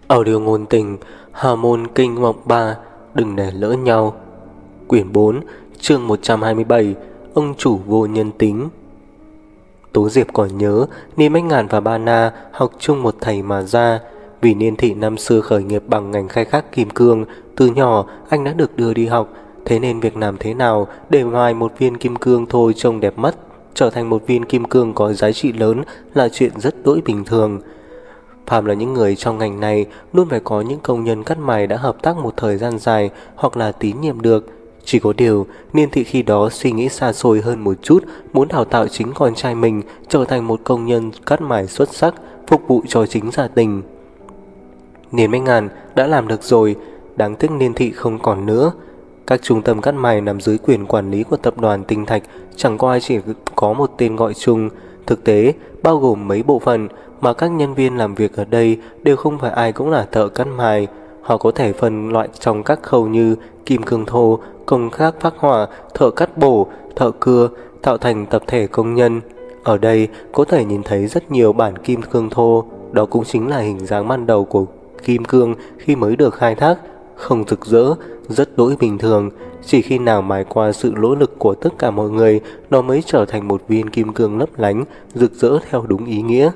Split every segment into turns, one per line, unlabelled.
Audio ngôn tình, Hà môn kinh mộng 3, đừng để lỡ nhau. Quyển 4, chương 127, ông chủ vô nhân tính. Tố Diệp còn nhớ, Niêm Bách Ngạn và Ba Na học chung một thầy mà ra. Vì Niên Thị năm xưa khởi nghiệp bằng ngành khai thác kim cương, từ nhỏ anh đã được đưa đi học. Thế nên việc làm thế nào để mài một viên kim cương thôi trông đẹp mắt, trở thành một viên kim cương có giá trị lớn là chuyện rất đỗi bình thường. Phàm là những người trong ngành này luôn phải có những công nhân cắt mài đã hợp tác một thời gian dài hoặc là tín nhiệm được. Chỉ có điều, Niên Thị khi đó suy nghĩ xa xôi hơn một chút, muốn đào tạo chính con trai mình trở thành một công nhân cắt mài xuất sắc, phục vụ cho chính gia đình. Niên Bách Ngạn đã làm được rồi, đáng tiếc Niên Thị không còn nữa. Các trung tâm cắt mài nằm dưới quyền quản lý của tập đoàn Tinh Thạch, chẳng có ai chỉ có một tên gọi chung. Thực tế, bao gồm mấy bộ phận, mà các nhân viên làm việc ở đây đều không phải ai cũng là thợ cắt mài. Họ có thể phân loại trong các khâu như kim cương thô, công khác phác họa, thợ cắt bổ, thợ cưa, tạo thành tập thể công nhân. Ở đây có thể nhìn thấy rất nhiều bản kim cương thô, đó cũng chính là hình dáng ban đầu của kim cương khi mới được khai thác, không rực rỡ, rất đỗi bình thường. Chỉ khi nào mài qua sự nỗ lực của tất cả mọi người, nó mới trở thành một viên kim cương lấp lánh, rực rỡ theo đúng ý nghĩa.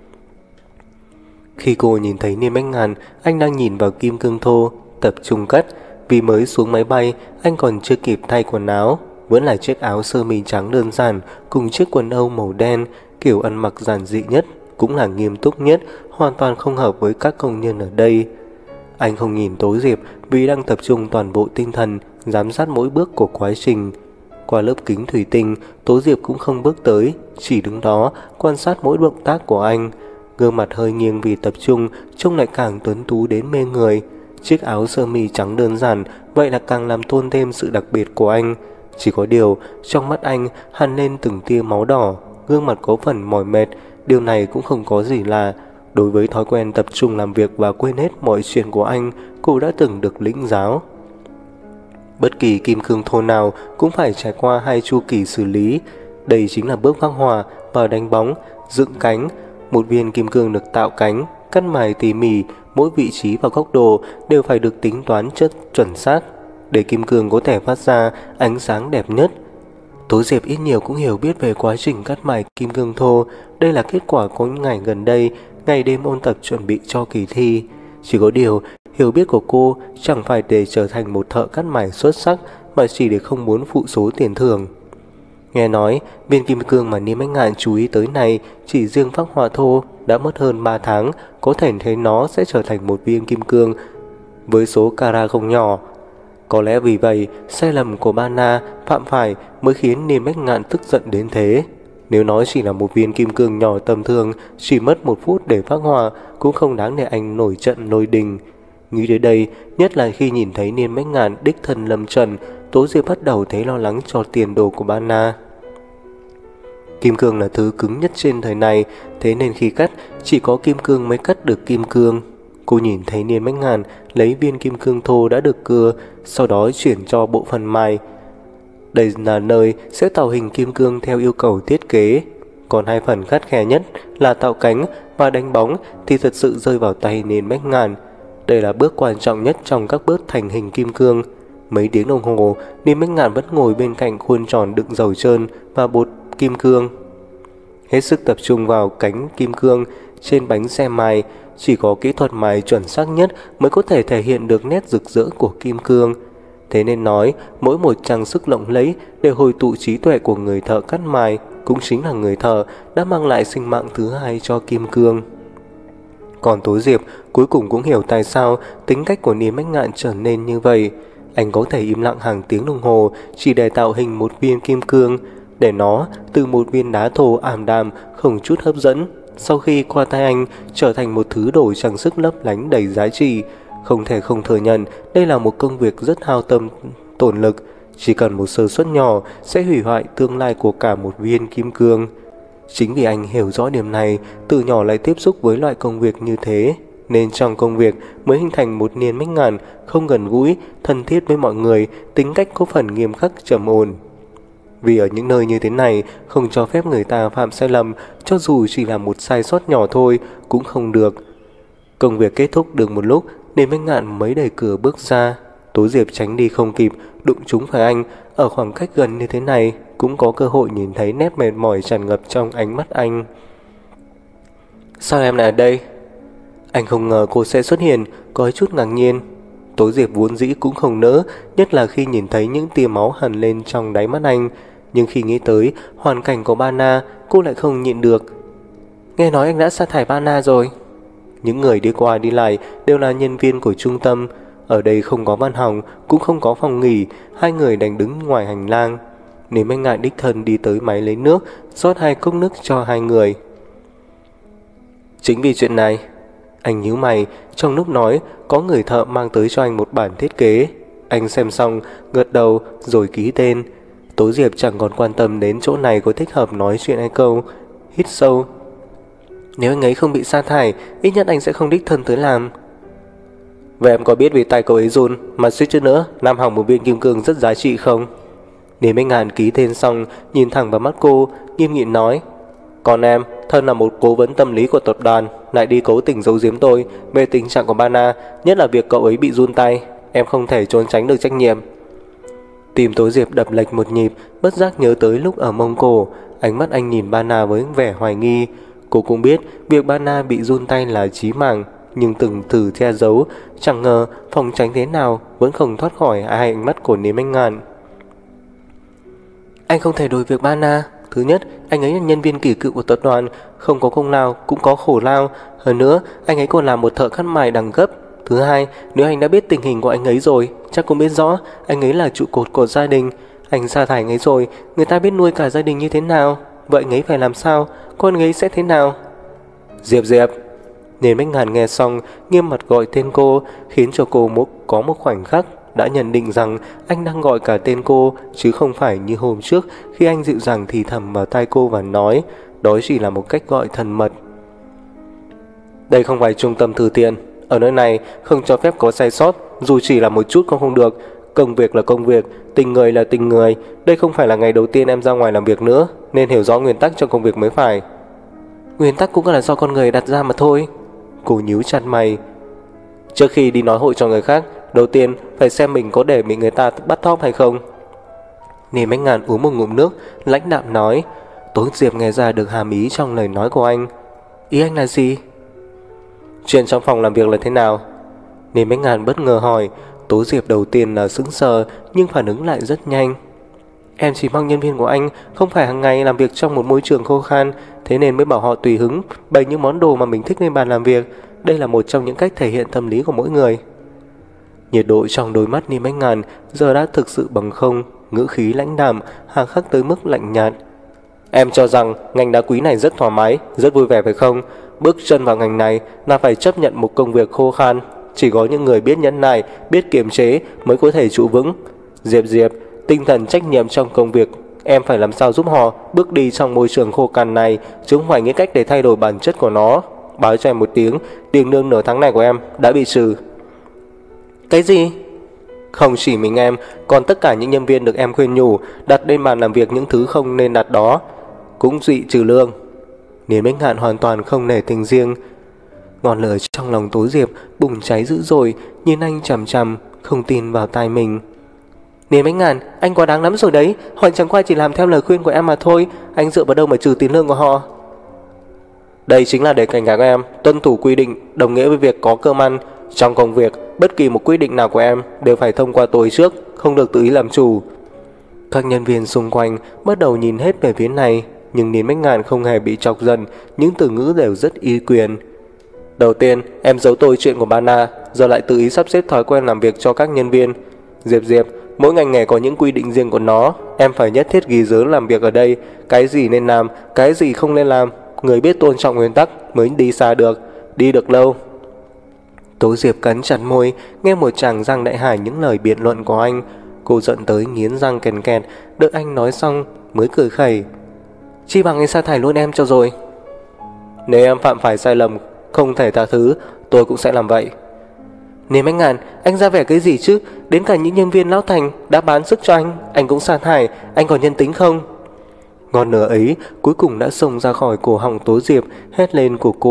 Khi cô nhìn thấy Niên Bách Ngạn, anh đang nhìn vào kim cương thô, tập trung cắt. Vì mới xuống máy bay, anh còn chưa kịp thay quần áo, vẫn là chiếc áo sơ mi trắng đơn giản cùng chiếc quần âu màu đen, kiểu ăn mặc giản dị nhất, cũng là nghiêm túc nhất, hoàn toàn không hợp với các công nhân ở đây. Anh không nhìn Tố Diệp vì đang tập trung toàn bộ tinh thần giám sát mỗi bước của quá trình. Qua lớp kính thủy tinh, Tố Diệp cũng không bước tới, chỉ đứng đó quan sát mỗi động tác của anh. Gương mặt hơi nghiêng vì tập trung, trông lại càng tuấn tú đến mê người. Chiếc áo sơ mi trắng đơn giản, vậy là càng làm tôn thêm sự đặc biệt của anh. Chỉ có điều, trong mắt anh hằn lên từng tia máu đỏ, gương mặt có phần mỏi mệt. Điều này cũng không có gì lạ. Đối với thói quen tập trung làm việc và quên hết mọi chuyện của anh, cô đã từng được lĩnh giáo. Bất kỳ kim cương thô nào cũng phải trải qua 2 chu kỳ xử lý. Đây chính là bước phác họa và đánh bóng, dựng cánh. Một viên kim cương được tạo cánh, cắt mài tỉ mỉ, mỗi vị trí và góc độ đều phải được tính toán chất chuẩn xác, để kim cương có thể phát ra ánh sáng đẹp nhất. Tố Diệp ít nhiều cũng hiểu biết về quá trình cắt mài kim cương thô. Đây là kết quả của những ngày gần đây, ngày đêm ôn tập chuẩn bị cho kỳ thi. Chỉ có điều, hiểu biết của cô chẳng phải để trở thành một thợ cắt mài xuất sắc, mà chỉ để không muốn phụ số tiền thưởng. Nghe nói, viên kim cương mà Niêm Bách Ngạn chú ý tới này, chỉ riêng phác họa thô đã mất hơn 3 tháng, có thể thấy nó sẽ trở thành một viên kim cương với số carat không nhỏ. Có lẽ vì vậy, sai lầm của Ba Na phạm phải mới khiến Niêm Bách Ngạn tức giận đến thế. Nếu nó chỉ là một viên kim cương nhỏ tầm thường, chỉ mất 1 phút để phác họa, cũng không đáng để anh nổi trận lôi đình. Nghĩ đến đây, nhất là khi nhìn thấy Niên Bách Ngạn đích thân lâm trận, Tố Diệp bắt đầu thấy lo lắng cho tiền đồ của Ba Na. Kim cương là thứ cứng nhất trên thời này, thế nên khi cắt, chỉ có kim cương mới cắt được kim cương. Cô nhìn thấy Niên Bách Ngạn lấy viên kim cương thô đã được cưa, sau đó chuyển cho bộ phận mài. Đây là nơi sẽ tạo hình kim cương theo yêu cầu thiết kế. Còn 2 phần khắt khe nhất là tạo cánh và đánh bóng thì thật sự rơi vào tay Niên Bách Ngạn. Đây là bước quan trọng nhất trong các bước thành hình kim cương. Mấy tiếng đồng hồ, Niên Bách Ngạn vẫn ngồi bên cạnh khuôn tròn đựng dầu trơn và bột kim cương, hết sức tập trung vào cánh kim cương trên bánh xe mài. Chỉ có kỹ thuật mài chuẩn xác nhất mới có thể thể hiện được nét rực rỡ của kim cương. Thế nên nói, mỗi một trang sức lộng lẫy đều hồi tụ trí tuệ của người thợ cắt mài, cũng chính là người thợ đã mang lại sinh mạng thứ 2 cho kim cương. Còn Tố Diệp cuối cùng cũng hiểu tại sao tính cách của Niên Bách Ngạn trở nên như vậy. Anh có thể im lặng hàng tiếng đồng hồ chỉ để tạo hình một viên kim cương, để nó từ một viên đá thô ảm đạm không chút hấp dẫn, sau khi qua tay anh trở thành một thứ đồ trang sức lấp lánh đầy giá trị. Không thể không thừa nhận đây là một công việc rất hao tâm tổn lực, chỉ cần một sơ suất nhỏ sẽ hủy hoại tương lai của cả một viên kim cương. Chính vì anh hiểu rõ điểm này, từ nhỏ lại tiếp xúc với loại công việc như thế, nên trong công việc mới hình thành một Niên Bách Ngạn không gần gũi, thân thiết với mọi người, tính cách có phần nghiêm khắc trầm ổn. Vì ở những nơi như thế này không cho phép người ta phạm sai lầm, cho dù chỉ là một sai sót nhỏ thôi cũng không được. Công việc kết thúc được một lúc, Điền Bách Ngạn mới đẩy cửa bước ra. Tố Diệp tránh đi không kịp, đụng trúng phải anh. Ở khoảng cách gần như thế này cũng có cơ hội nhìn thấy nét mệt mỏi tràn ngập trong ánh mắt anh. Sao em lại ở đây? Anh không ngờ cô sẽ xuất hiện, có chút ngạc nhiên. Tố Diệp vốn dĩ cũng không nỡ, nhất là khi nhìn thấy những tia máu hằn lên trong đáy mắt anh. Nhưng khi nghĩ tới hoàn cảnh của Bana, cô lại không nhịn được. Nghe nói anh đã sa thải Bana rồi. Những người đi qua đi lại đều là nhân viên của trung tâm. Ở đây không có văn phòng, cũng không có phòng nghỉ. Hai người đành đứng ngoài hành lang. Nếu Bách Ngạn đích thân đi tới máy lấy nước, rót 2 cốc nước cho hai người. Chính vì chuyện này, anh nhíu mày. Trong lúc nói, có người thợ mang tới cho anh một bản thiết kế. Anh xem xong, gật đầu rồi ký tên. Tố Diệp chẳng còn quan tâm đến chỗ này có thích hợp nói chuyện hay không. Hít sâu. Nếu anh ấy không bị sa thải, ít nhất anh sẽ không đích thân tới làm. Vậy em có biết vì tay cậu ấy run mà suýt chút nữa Nam hỏng một viên kim cương rất giá trị không? Nếu Bách Ngạn ký tên xong, nhìn thẳng vào mắt cô, nghiêm nghị nói: Còn em, thân là một cố vấn tâm lý của tập đoàn, lại đi cố tình giấu giếm tôi về tình trạng của Bana, nhất là việc cậu ấy bị run tay. Em không thể trốn tránh được trách nhiệm. Tim Tố Diệp đập lệch một nhịp, bất giác nhớ tới lúc ở Mông Cổ. Ánh mắt anh nhìn Bana với vẻ hoài nghi. Cô cũng biết việc Bana bị run tay là chí mạng, nhưng từng thử che giấu, chẳng ngờ phòng tránh thế nào vẫn không thoát khỏi hai ánh mắt của Niêm Bách Ngạn. Anh không thể đổi việc Bana. Thứ nhất, anh ấy là nhân viên kỳ cựu của tập đoàn, không có công lao cũng có khổ lao. Hơn nữa, anh ấy còn là một thợ cắt mài đẳng cấp. Thứ hai, nếu anh đã biết tình hình của anh ấy rồi, chắc cũng biết rõ anh ấy là trụ cột của gia đình. Anh sa thải anh ấy rồi, người ta biết nuôi cả gia đình như thế nào. Vậy anh ấy phải làm sao? Con ấy sẽ thế nào? Diệp Diệp. Nên Bách Ngạn nghe xong, nghiêm mặt gọi tên cô, khiến cho cô có một khoảnh khắc đã nhận định rằng anh đang gọi cả tên cô, chứ không phải như hôm trước khi anh dịu dàng thì thầm vào tai cô và nói đó chỉ là một cách gọi thân mật. Đây không phải trung tâm từ thiện, ở nơi này không cho phép có sai sót, dù chỉ là một chút cũng không được. Công việc là công việc, tình người là tình người. Đây không phải là ngày đầu tiên em ra ngoài làm việc nữa, nên hiểu rõ nguyên tắc trong công việc mới phải. Nguyên tắc cũng là do con người đặt ra mà thôi. Cô nhíu chặt mày. Trước khi đi nói hội cho người khác, đầu tiên phải xem mình có để bị người ta bắt thóp hay không. Niêm Bách Ngạn uống một ngụm nước, lãnh đạm nói. Tố Diệp nghe ra được hàm ý trong lời nói của anh. Ý anh là gì? Chuyện trong phòng làm việc là thế nào? Niêm Bách Ngạn bất ngờ hỏi. Tố Diệp đầu tiên là sững sờ, nhưng phản ứng lại rất nhanh. Em chỉ mong nhân viên của anh không phải hàng ngày làm việc trong một môi trường khô khan, thế nên mới bảo họ tùy hứng bày những món đồ mà mình thích lên bàn làm việc. Đây là một trong những cách thể hiện tâm lý của mỗi người. Nhiệt độ trong đôi mắt Niêm Bách Ngạn giờ đã thực sự bằng không, ngữ khí lãnh đạm, hà khắc tới mức lạnh nhạt. Em cho rằng ngành đá quý này rất thoải mái, rất vui vẻ phải không? Bước chân vào ngành này là phải chấp nhận một công việc khô khan. Chỉ có những người biết nhẫn nại, biết kiềm chế mới có thể trụ vững. Diệp Diệp, tinh thần trách nhiệm trong công việc, em phải làm sao giúp họ bước đi trong môi trường khô cằn này, chứ không phải nghĩ cách để thay đổi bản chất của nó. Báo cho em một tiếng, tiền lương nửa tháng này của em đã bị trừ. Cái gì? Không chỉ mình em, còn tất cả những nhân viên được em khuyên nhủ đặt lên bàn làm việc những thứ không nên đặt đó cũng bị trừ lương. Niên Bách Ngạn hoàn toàn không nể tình riêng. Ngọn lửa trong lòng Tố Diệp bùng cháy dữ dội, nhìn anh chằm chằm, không tin vào tai mình. Niên Bách Ngạn, anh quá đáng lắm rồi đấy. Họ chẳng qua chỉ làm theo lời khuyên của em mà thôi. Anh dựa vào đâu mà trừ tiền lương của họ? Đây chính là để cảnh cáo em tuân thủ quy định, đồng nghĩa với việc có cơm ăn. Trong công việc, bất kỳ một quyết định nào của em đều phải thông qua tôi trước, không được tự ý làm chủ. Các nhân viên xung quanh bắt đầu nhìn hết về phía này, nhưng Niên Bách Ngạn không hề bị chọc giận, những từ ngữ đều rất uy quyền. Đầu tiên, em giấu tôi chuyện của Bana, giờ lại tự ý sắp xếp thói quen làm việc cho các nhân viên. Diệp Diệp, mỗi ngành nghề có những quy định riêng của nó, em phải nhất thiết ghi nhớ làm việc ở đây, cái gì nên làm, cái gì không nên làm. Người biết tôn trọng nguyên tắc mới đi xa được, đi được lâu. Tố Diệp cắn chặt môi, nghe một chàng răng đại hải những lời biện luận của anh. Cô giận tới nghiến răng kèn kẹt, đợi anh nói xong mới cười khẩy. Chi bằng anh sa thải luôn em cho rồi. Nếu em phạm phải sai lầm không thể tha thứ, tôi cũng sẽ làm vậy. Niên Bách Ngạn, anh ra vẻ cái gì chứ? Đến cả những nhân viên lão thành đã bán sức cho anh cũng sa thải, anh còn nhân tính không? Ngọn lửa ấy cuối cùng đã xông ra khỏi cổ họng Tố Diệp, hét lên của cô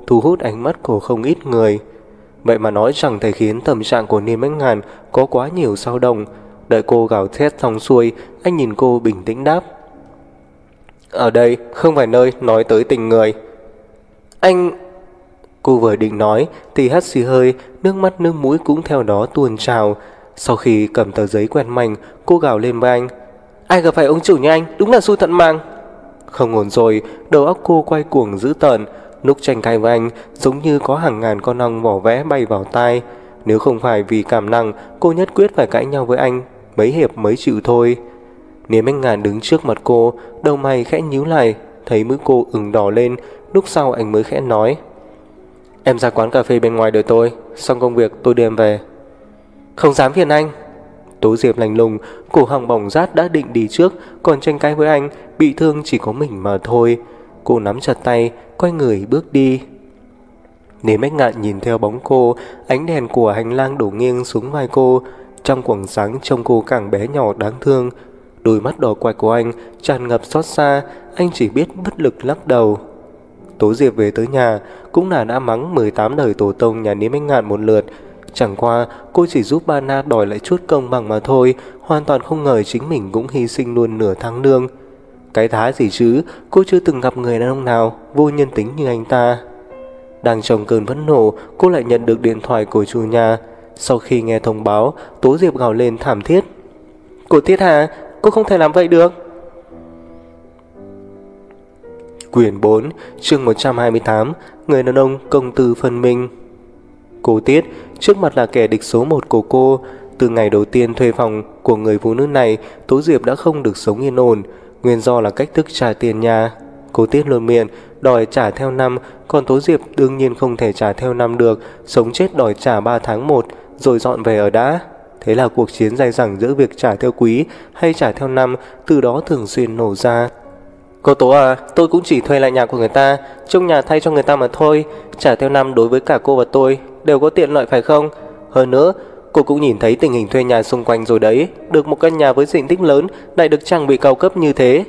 thu hút ánh mắt của không ít người. Vậy mà nói chẳng thể khiến tâm trạng của Niêm Bách Ngàn có quá nhiều dao động. Đợi cô gào thét xong xuôi, anh nhìn cô bình tĩnh đáp: ở đây không phải nơi nói tới tình người. Anh... Cô vừa định nói thì hắt xì hơi, nước mắt nước mũi cũng theo đó tuôn trào. Sau khi cầm tờ giấy quen manh, cô gào lên với anh: ai gặp phải ông chủ như anh, đúng là xui tận mang. Không ổn rồi, đầu óc cô quay cuồng dữ tợn. Lúc tranh cãi với anh, giống như có hàng ngàn con ong vỏ vẽ bay vào tai. Nếu không phải vì cảm năng, cô nhất quyết phải cãi nhau với anh, mấy hiệp mới chịu thôi. Niêm Bách Ngàn đứng trước mặt cô, đầu mày khẽ nhíu lại, thấy mũi cô ửng đỏ lên. Lúc sau anh mới khẽ nói: em ra quán cà phê bên ngoài đợi tôi, xong công việc tôi đưa em về. Không dám phiền anh. Tố Diệp lạnh lùng, cổ họng bỏng rát đã định đi trước, còn tranh cãi với anh, bị thương chỉ có mình mà thôi. Cô nắm chặt tay, quay người bước đi. Niêm Bách Ngạn nhìn theo bóng cô, ánh đèn của hành lang đổ nghiêng xuống vai cô. Trong quầng sáng trông cô càng bé nhỏ đáng thương. Đôi mắt đỏ quạch của anh tràn ngập xót xa, anh chỉ biết bất lực lắc đầu. Tố Diệp về tới nhà, cũng là đã mắng 18 đời tổ tông nhà Niêm Bách Ngạn một lượt. Chẳng qua cô chỉ giúp ba Na đòi lại chút công bằng mà thôi, hoàn toàn không ngờ chính mình cũng hy sinh luôn nửa tháng lương. Cái thá gì chứ, cô chưa từng gặp người đàn ông nào vô nhân tính như anh ta. Đang trong cơn phẫn nộ, cô lại nhận được điện thoại của chủ nhà. Sau khi nghe thông báo, Tố Diệp gào lên thảm thiết: cô Tiết Hà, cô không thể làm vậy được. Quyển 4, chương 128, người đàn ông công tư phân minh. Cô Tiết, trước mặt là kẻ địch số 1 của cô. Từ ngày đầu tiên thuê phòng của người phụ nữ này, Tố Diệp đã không được sống yên ổn. Nguyên do là cách thức trả tiền nhà. Cô Tiết luôn miệng đòi trả theo năm, còn Tố Diệp đương nhiên không thể trả theo năm được, sống chết đòi trả 3 tháng 1 rồi dọn về ở đã. Thế là cuộc chiến dai dẳng giữa việc trả theo quý hay trả theo năm từ đó thường xuyên nổ ra. Cô Tố à, tôi cũng chỉ thuê lại nhà của người ta, trông nhà thay cho người ta mà thôi. Trả theo năm đối với cả cô và tôi đều có tiện lợi phải không? Hơn nữa, cô cũng nhìn thấy tình hình thuê nhà xung quanh rồi đấy. Được một căn nhà với diện tích lớn lại được trang bị cao cấp như thế.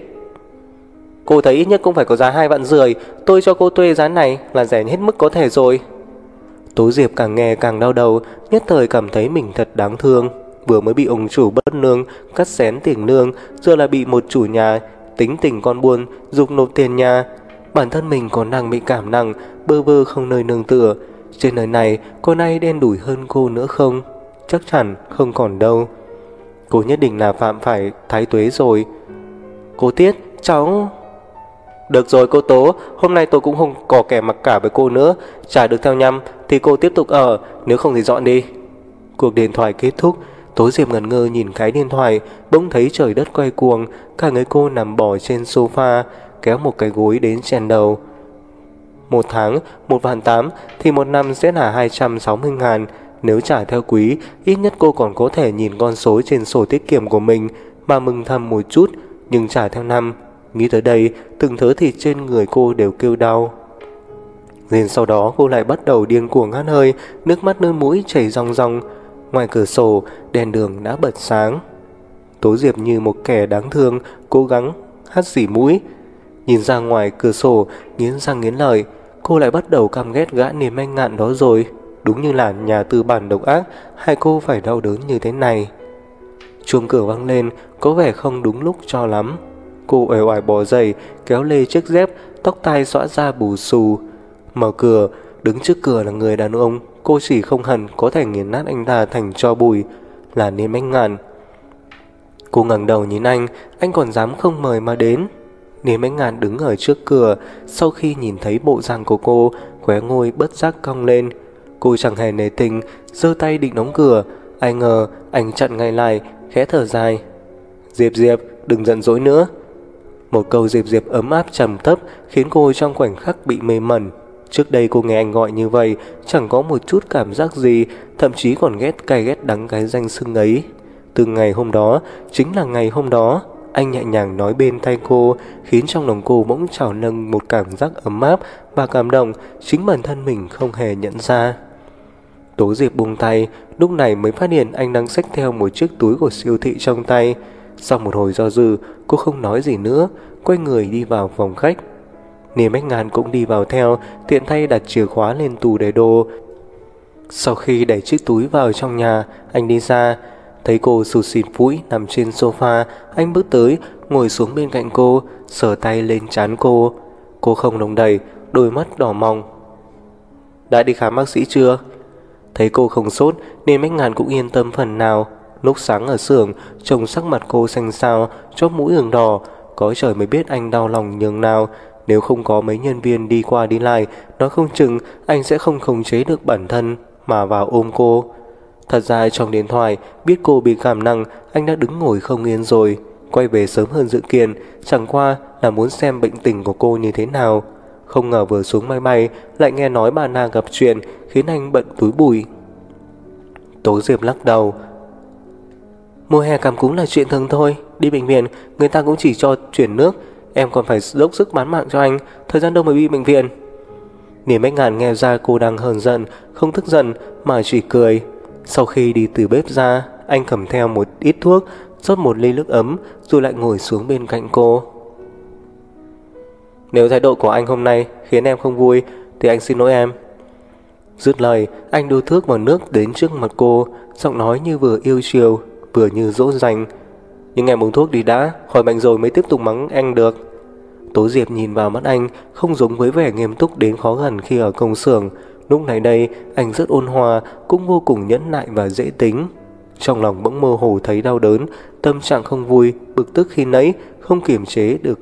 Cô thấy ít nhất cũng phải có giá 2,5 vạn. Tôi cho cô thuê giá này là rẻ hết mức có thể rồi. Tố Diệp càng nghe càng đau đầu, nhất thời cảm thấy mình thật đáng thương. Vừa mới bị ông chủ bất lương cắt xén tiền lương, giờ là bị một chủ nhà tính tình con buôn giục nộp tiền nhà. Bản thân mình còn đang bị cảm nặng, bơ vơ không nơi nương tựa. Trên đời này có ai đen đủi hơn cô nữa không? Chắc chắn không còn đâu. Cô nhất định là phạm phải thái tuế rồi. Cô Tiết, cháu... Được rồi cô Tố, hôm nay tôi cũng không có kẻ mặc cả với cô nữa. Trả được theo nhăm thì cô tiếp tục ở, nếu không thì dọn đi. Cuộc điện thoại kết thúc. Tố Diệp ngẩn ngơ nhìn cái điện thoại, bỗng thấy trời đất quay cuồng. Cả người cô nằm bò trên sofa, kéo một cái gối đến chèn đầu. 1 tháng 1,8 vạn thì 1 năm sẽ là 260.000. Nếu trả theo quý, ít nhất cô còn có thể nhìn con số trên sổ tiết kiệm của mình mà mừng thầm một chút. Nhưng trả theo năm, nghĩ tới đây, từng thớ thịt trên người cô đều kêu đau. Liền sau đó cô lại bắt đầu điên cuồng hắt hơi, nước mắt nước mũi chảy ròng ròng. Ngoài cửa sổ, đèn đường đã bật sáng. Tố Diệp như một kẻ đáng thương, cố gắng hắt xỉ mũi. Nhìn ra ngoài cửa sổ, nghiến răng nghiến lợi, cô lại bắt đầu căm ghét gã Niêm Bách Ngạn đó rồi. Đúng như là nhà tư bản độc ác, hai cô phải đau đớn như thế này. Chuông cửa vang lên, có vẻ không đúng lúc cho lắm. Cô uể oải bò dậy, kéo lê chiếc dép, tóc tai xõa ra bù xù. Mở cửa, đứng trước cửa là người đàn ông cô chỉ không hẳn có thể nghiền nát anh ta thành tro bụi, là Niêm Bách Ngạn. Cô ngẩng đầu nhìn anh còn dám không mời mà đến. Niêm Bách Ngạn đứng ở trước cửa, sau khi nhìn thấy bộ dạng của cô, khóe môi bất giác cong lên. Cô chẳng hề nể tình, giơ tay định đóng cửa, ai ngờ anh chặn ngay lại, khẽ thở dài. Diệp Diệp, đừng giận dỗi nữa. Một câu Diệp Diệp ấm áp trầm thấp khiến cô trong khoảnh khắc bị mê mẩn. Trước đây cô nghe anh gọi như vậy, chẳng có một chút cảm giác gì, thậm chí còn cay ghét đắng cái danh xưng ấy. Từ ngày hôm đó, chính là ngày hôm đó, anh nhẹ nhàng nói bên tai cô, khiến trong lòng cô bỗng trào dâng một cảm giác ấm áp và cảm động, chính bản thân mình không hề nhận ra. Tố Diệp buông tay, lúc này mới phát hiện anh đang xách theo một chiếc túi của siêu thị trong tay. Sau một hồi do dự, cô không nói gì nữa, quay người đi vào phòng khách. Niềm Bách Ngạn cũng đi vào theo, tiện tay đặt chìa khóa lên tủ để đồ. Sau khi đẩy chiếc túi vào trong nhà, anh đi ra. Thấy cô sụt sịt mũi nằm trên sofa, anh bước tới, ngồi xuống bên cạnh cô, sờ tay lên trán cô. Cô không động đậy, đôi mắt đỏ mòng. Đã đi khám bác sĩ chưa? Thấy cô không sốt nên Bách Ngạn cũng yên tâm phần nào. Lúc sáng ở xưởng, trông sắc mặt cô xanh xao, chóp mũi ửng đỏ. Có trời mới biết anh đau lòng nhường nào. Nếu không có mấy nhân viên đi qua đi lại, nói không chừng anh sẽ không khống chế được bản thân mà vào ôm cô. Thật ra trong điện thoại biết cô bị cảm nặng, anh đã đứng ngồi không yên rồi. Quay về sớm hơn dự kiến, chẳng qua là muốn xem bệnh tình của cô như thế nào. Không ngờ vừa xuống máy bay lại nghe nói bà Na gặp chuyện, khiến anh bận túi bụi. Tố Diệp lắc đầu. Mùa hè cảm cúm là chuyện thường thôi. Đi bệnh viện người ta cũng chỉ cho chuyển nước. Em còn phải dốc sức bán mạng cho anh. Thời gian đâu mới bị bệnh viện. Niềm Bách Ngạn nghe ra cô đang hờn giận, không tức giận mà chỉ cười. Sau khi đi từ bếp ra, anh cầm theo một ít thuốc, rót một ly nước ấm, rồi lại ngồi xuống bên cạnh cô. Nếu thái độ của anh hôm nay khiến em không vui thì anh xin lỗi em. Dứt lời, anh đổ thước vào nước đến trước mặt cô, giọng nói như vừa yêu chiều, vừa như dỗ dành. Nhưng em uống thuốc đi đã, khỏi bệnh rồi mới tiếp tục mắng anh được. Tố Diệp nhìn vào mắt anh, không giống với vẻ nghiêm túc đến khó gần khi ở công xưởng. Lúc này đây, anh rất ôn hòa, cũng vô cùng nhẫn nại và dễ tính. Trong lòng bỗng mơ hồ thấy đau đớn, tâm trạng không vui, bực tức khi nãy, không kiềm chế được.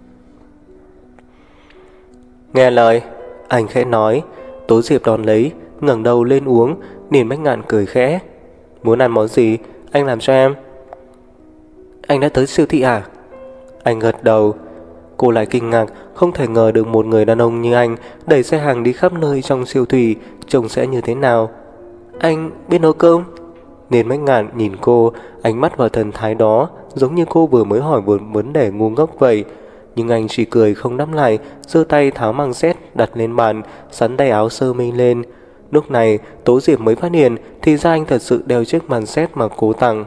Nghe lời, anh khẽ nói. Tố Diệp đón lấy, ngẩng đầu lên uống. Niềm Bách Ngạn cười khẽ. Muốn ăn món gì, anh làm cho em. Anh đã tới siêu thị à? Anh gật đầu. Cô lại kinh ngạc, không thể ngờ được một người đàn ông như anh đẩy xe hàng đi khắp nơi trong siêu thị, trông sẽ như thế nào. Anh biết nấu cơm? Niềm Bách Ngạn nhìn cô, ánh mắt và thần thái đó giống như cô vừa mới hỏi một vấn đề ngu ngốc vậy. Nhưng anh chỉ cười không đáp lại, giơ tay tháo măng xét đặt lên bàn, sắn tay áo sơ mi lên. Lúc này Tố Diệp mới phát hiện thì ra anh thật sự đeo chiếc màn xét mà cô tặng.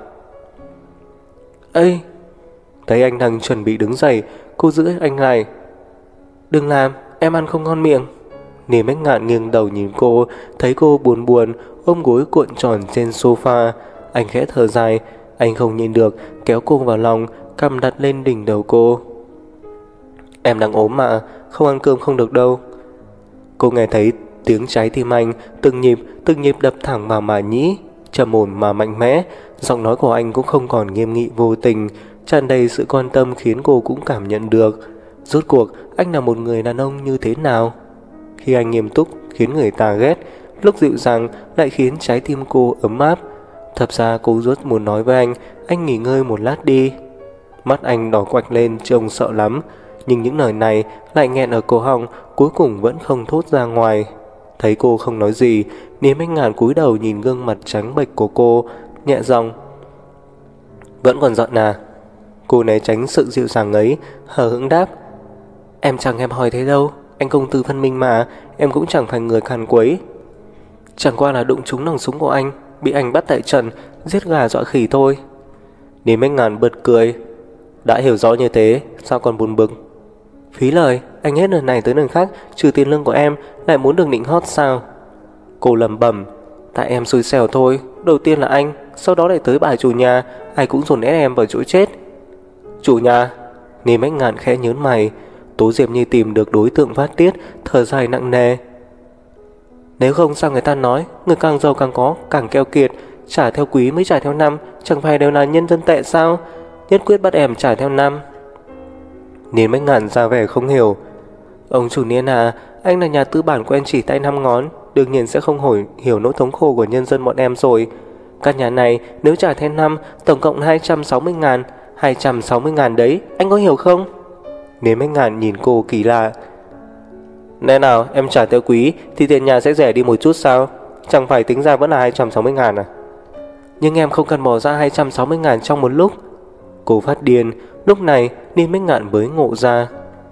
Ê! Thấy anh đang chuẩn bị đứng dậy, cô giữ anh lại. Đừng làm, em ăn không ngon miệng. Niềm Bách Ngạn nghiêng đầu nhìn cô, thấy cô buồn buồn, ôm gối cuộn tròn trên sofa. Anh khẽ thở dài, anh không nhịn được, kéo cô vào lòng, cằm đặt lên đỉnh đầu cô. Em đang ốm mà, không ăn cơm không được đâu. Cô nghe thấy tiếng trái tim anh, từng nhịp đập thẳng vào mà nhĩ, trầm ổn mà mạnh mẽ. Giọng nói của anh cũng không còn nghiêm nghị vô tình, tràn đầy sự quan tâm khiến cô cũng cảm nhận được. Rốt cuộc anh là một người đàn ông như thế nào? Khi anh nghiêm túc khiến người ta ghét, lúc dịu dàng lại khiến trái tim cô ấm áp. Thật ra cô rất muốn nói với anh nghỉ ngơi một lát đi. Mắt anh đỏ quạch lên trông sợ lắm, nhưng những lời này lại nghẹn ở cổ họng, cuối cùng vẫn không thốt ra ngoài. Thấy cô không nói gì, Niềm Bách Ngạn cúi đầu nhìn gương mặt trắng bệch của cô, nhẹ giọng. Vẫn còn giận à? Cô né tránh sự dịu dàng ấy, hờ hững đáp. Em chẳng em hỏi thế đâu, anh công tử phân minh mà, em cũng chẳng phải người càn quấy. Chẳng qua là đụng trúng nòng súng của anh, bị anh bắt tại trận, giết gà dọa khỉ thôi. Niềm Bách Ngạn bật cười. Đã hiểu rõ như thế, sao còn buồn bực? Phí lời, anh hết lần này tới lần khác, trừ tiền lương của em, lại muốn được nịnh hót sao? Cô lẩm bẩm. Tại em xui xẻo thôi, đầu tiên là anh, sau đó lại tới bà chủ nhà, ai cũng dồn ép em vào chỗ chết. Chủ nhà? Niềm Bách Ngạn khẽ nhớn mày. Tố Diệp như tìm được đối tượng phát tiết, thở dài nặng nề. Nếu không sao người ta nói, người càng giàu càng có, càng keo kiệt, trả theo quý mới trả theo năm, chẳng phải đều là nhân dân tệ sao? Nhất quyết bắt em trả theo năm. Niềm Bách Ngạn ra vẻ không hiểu. Ông chủ Niên à, anh là nhà tư bản quen chỉ tay 5 ngón, đương nhiên sẽ không hiểu nỗi thống khổ của nhân dân bọn em rồi. Căn nhà này nếu trả theo năm, tổng cộng 260.000, 260.000 đấy, anh có hiểu không? Niềm Bách Ngạn nhìn cô kỳ lạ. Nên nào em trả theo quý thì tiền nhà sẽ rẻ đi một chút sao? Chẳng phải tính ra vẫn là 260.000 à? Nhưng em không cần bỏ ra 260.000 trong một lúc. Cô phát điên. Lúc này Niềm Bách Ngạn mới ngộ ra.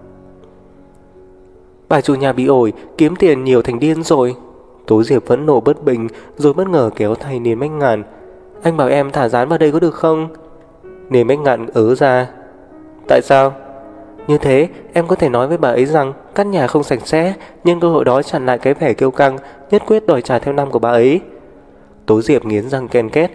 Bà chủ nhà bị ổi, kiếm tiền nhiều thành điên rồi. Tố Diệp vẫn nộ bất bình, rồi bất ngờ kéo tay Niềm Bách Ngạn. Anh bảo em thả dán vào đây có được không? Niềm Bách Ngạn ớ ra. Tại sao? Như thế em có thể nói với bà ấy rằng căn nhà không sạch sẽ, nhân cơ hội đó chặn lại cái vẻ kiêu căng, nhất quyết đòi trả theo năm của bà ấy. Tố Diệp nghiến răng ken két.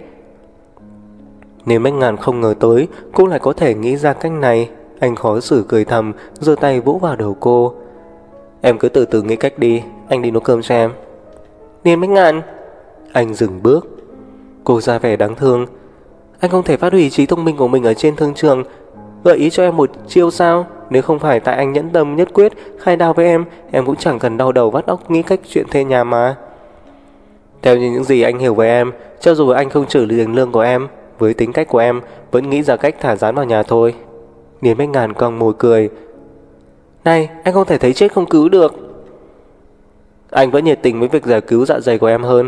Nếu Bách Ngạn không ngờ tới cô lại có thể nghĩ ra cách này. Anh khó xử cười thầm, giơ tay vỗ vào đầu cô. Em cứ từ từ nghĩ cách đi, anh đi nấu cơm cho em. Niên Bách Ngạn. Anh dừng bước. Cô ra vẻ đáng thương. Anh không thể phát huy trí thông minh của mình ở trên thương trường, gợi ý cho em một chiêu sao? Nếu không phải tại anh nhẫn tâm nhất quyết khai đao với em cũng chẳng cần đau đầu vắt óc nghĩ cách chuyện thuê nhà mà. Theo như những gì anh hiểu về em, cho dù anh không trừ tiền lương của em, với tính cách của em vẫn nghĩ ra cách thả Gián vào nhà thôi. Niên Bách Ngạn cong môi cười. Này, anh không thể thấy chết không cứu được. Anh vẫn nhiệt tình với việc giải cứu dạ dày của em hơn.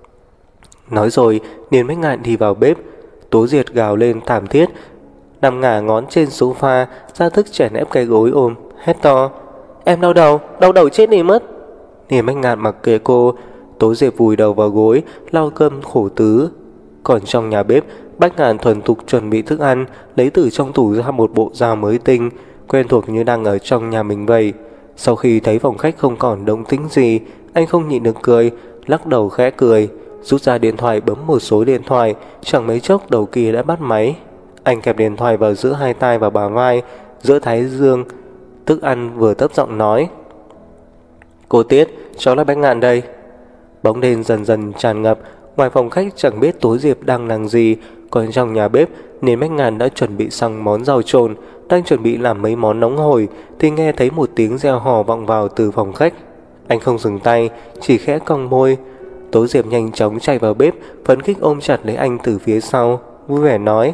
Nói rồi, Niên Bách Ngạn đi vào bếp. Tố Diệp gào lên thảm thiết, nằm ngả ngón trên sofa, ra thức chèn ép cái gối ôm, hét to. Em đau đầu chết đi mất. Niên Bách Ngạn mặc kệ cô. Tố Diệp vùi đầu vào gối, lau cơm khổ tứ. Còn trong nhà bếp, Bách Ngạn thuần thục chuẩn bị thức ăn, lấy từ trong tủ ra một bộ dao mới tinh, quen thuộc như đang ở trong nhà mình vậy. Sau khi thấy phòng khách không còn động tĩnh gì, anh không nhịn được cười, lắc đầu khẽ cười, rút ra điện thoại bấm một số điện thoại. Chẳng mấy chốc đầu kia đã bắt máy. Anh kẹp điện thoại vào giữa hai tai và bả vai, giữa thái dương, thức ăn vừa thấp giọng nói. Cô Tiết, cháu là Bách Ngạn đây. Bóng đèn dần dần tràn ngập. Ngoài phòng khách chẳng biết Tố Diệp đang làm gì. Còn trong nhà bếp, Niên Bách Ngạn đã chuẩn bị xong món rau trộn, đang chuẩn bị làm mấy món nóng hổi thì nghe thấy một tiếng reo hò vọng vào từ phòng khách. Anh không dừng tay, chỉ khẽ cong môi. Tố Diệp nhanh chóng chạy vào bếp, phấn khích ôm chặt lấy anh từ phía sau, vui vẻ nói.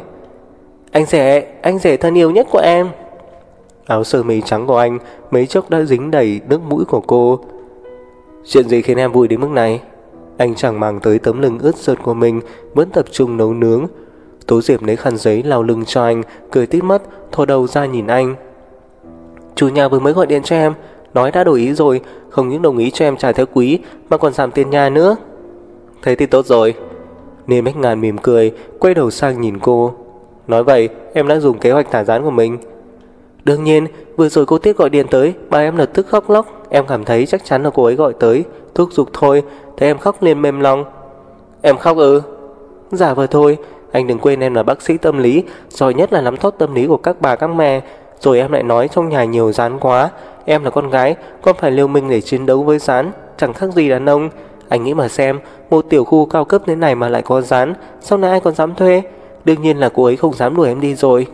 Anh rể thân yêu nhất của em. Áo sơ mi trắng của anh mấy chốc đã dính đầy nước mũi của cô. Chuyện gì khiến em vui đến mức này? Anh chẳng màng tới tấm lưng ướt sượt của mình, vẫn tập trung nấu nướng. Tố Diệp lấy khăn giấy lau lưng cho anh, cười tít mắt, thò đầu ra nhìn anh. Chủ nhà vừa mới gọi điện cho em, nói đã đổi ý rồi, không những đồng ý cho em trả theo quý mà còn giảm tiền nhà nữa. Thế thì tốt rồi. Niên Bách Ngạn mỉm cười, quay đầu sang nhìn cô. Nói vậy, em đã dùng kế hoạch thả Gián của mình. Đương nhiên, vừa rồi cô Tiết gọi điện tới, bà em lập tức khóc lóc. Em cảm thấy chắc chắn là cô ấy gọi tới, thúc giục thôi. Thấy em khóc liền mềm lòng. Em khóc ư? Giả vờ thôi. Anh đừng quên em là bác sĩ tâm lý, giỏi nhất là nắm thóp tâm lý của các bà các mẹ. Rồi em lại nói trong nhà nhiều Gián quá. Em là con gái, con phải liều mình để chiến đấu với Gián, chẳng khác gì đàn ông. Anh nghĩ mà xem, một tiểu khu cao cấp thế này mà lại có Gián, sau này ai còn dám thuê? Đương nhiên là cô ấy không dám đuổi em đi rồi.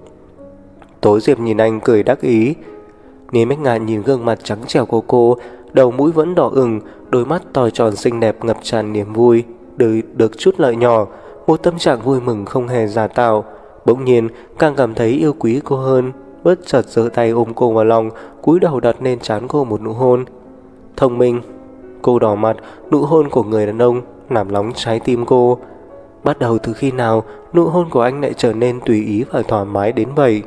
Tố Diệp nhìn anh cười đắc ý. Niên Bách Ngạn nhìn gương mặt trắng trẻo của cô, đầu mũi vẫn đỏ ửng, đôi mắt to tròn xinh đẹp ngập tràn niềm vui, được chút lợi nhỏ, một tâm trạng vui mừng không hề giả tạo. Bỗng nhiên càng cảm thấy yêu quý cô hơn, bất chợt giơ tay ôm cô vào lòng, cúi đầu đặt lên trán cô một nụ hôn. Thông minh. Cô đỏ mặt, nụ hôn của người đàn ông làm nóng trái tim cô. Bắt đầu từ khi nào nụ hôn của anh lại trở nên tùy ý và thoải mái đến vậy?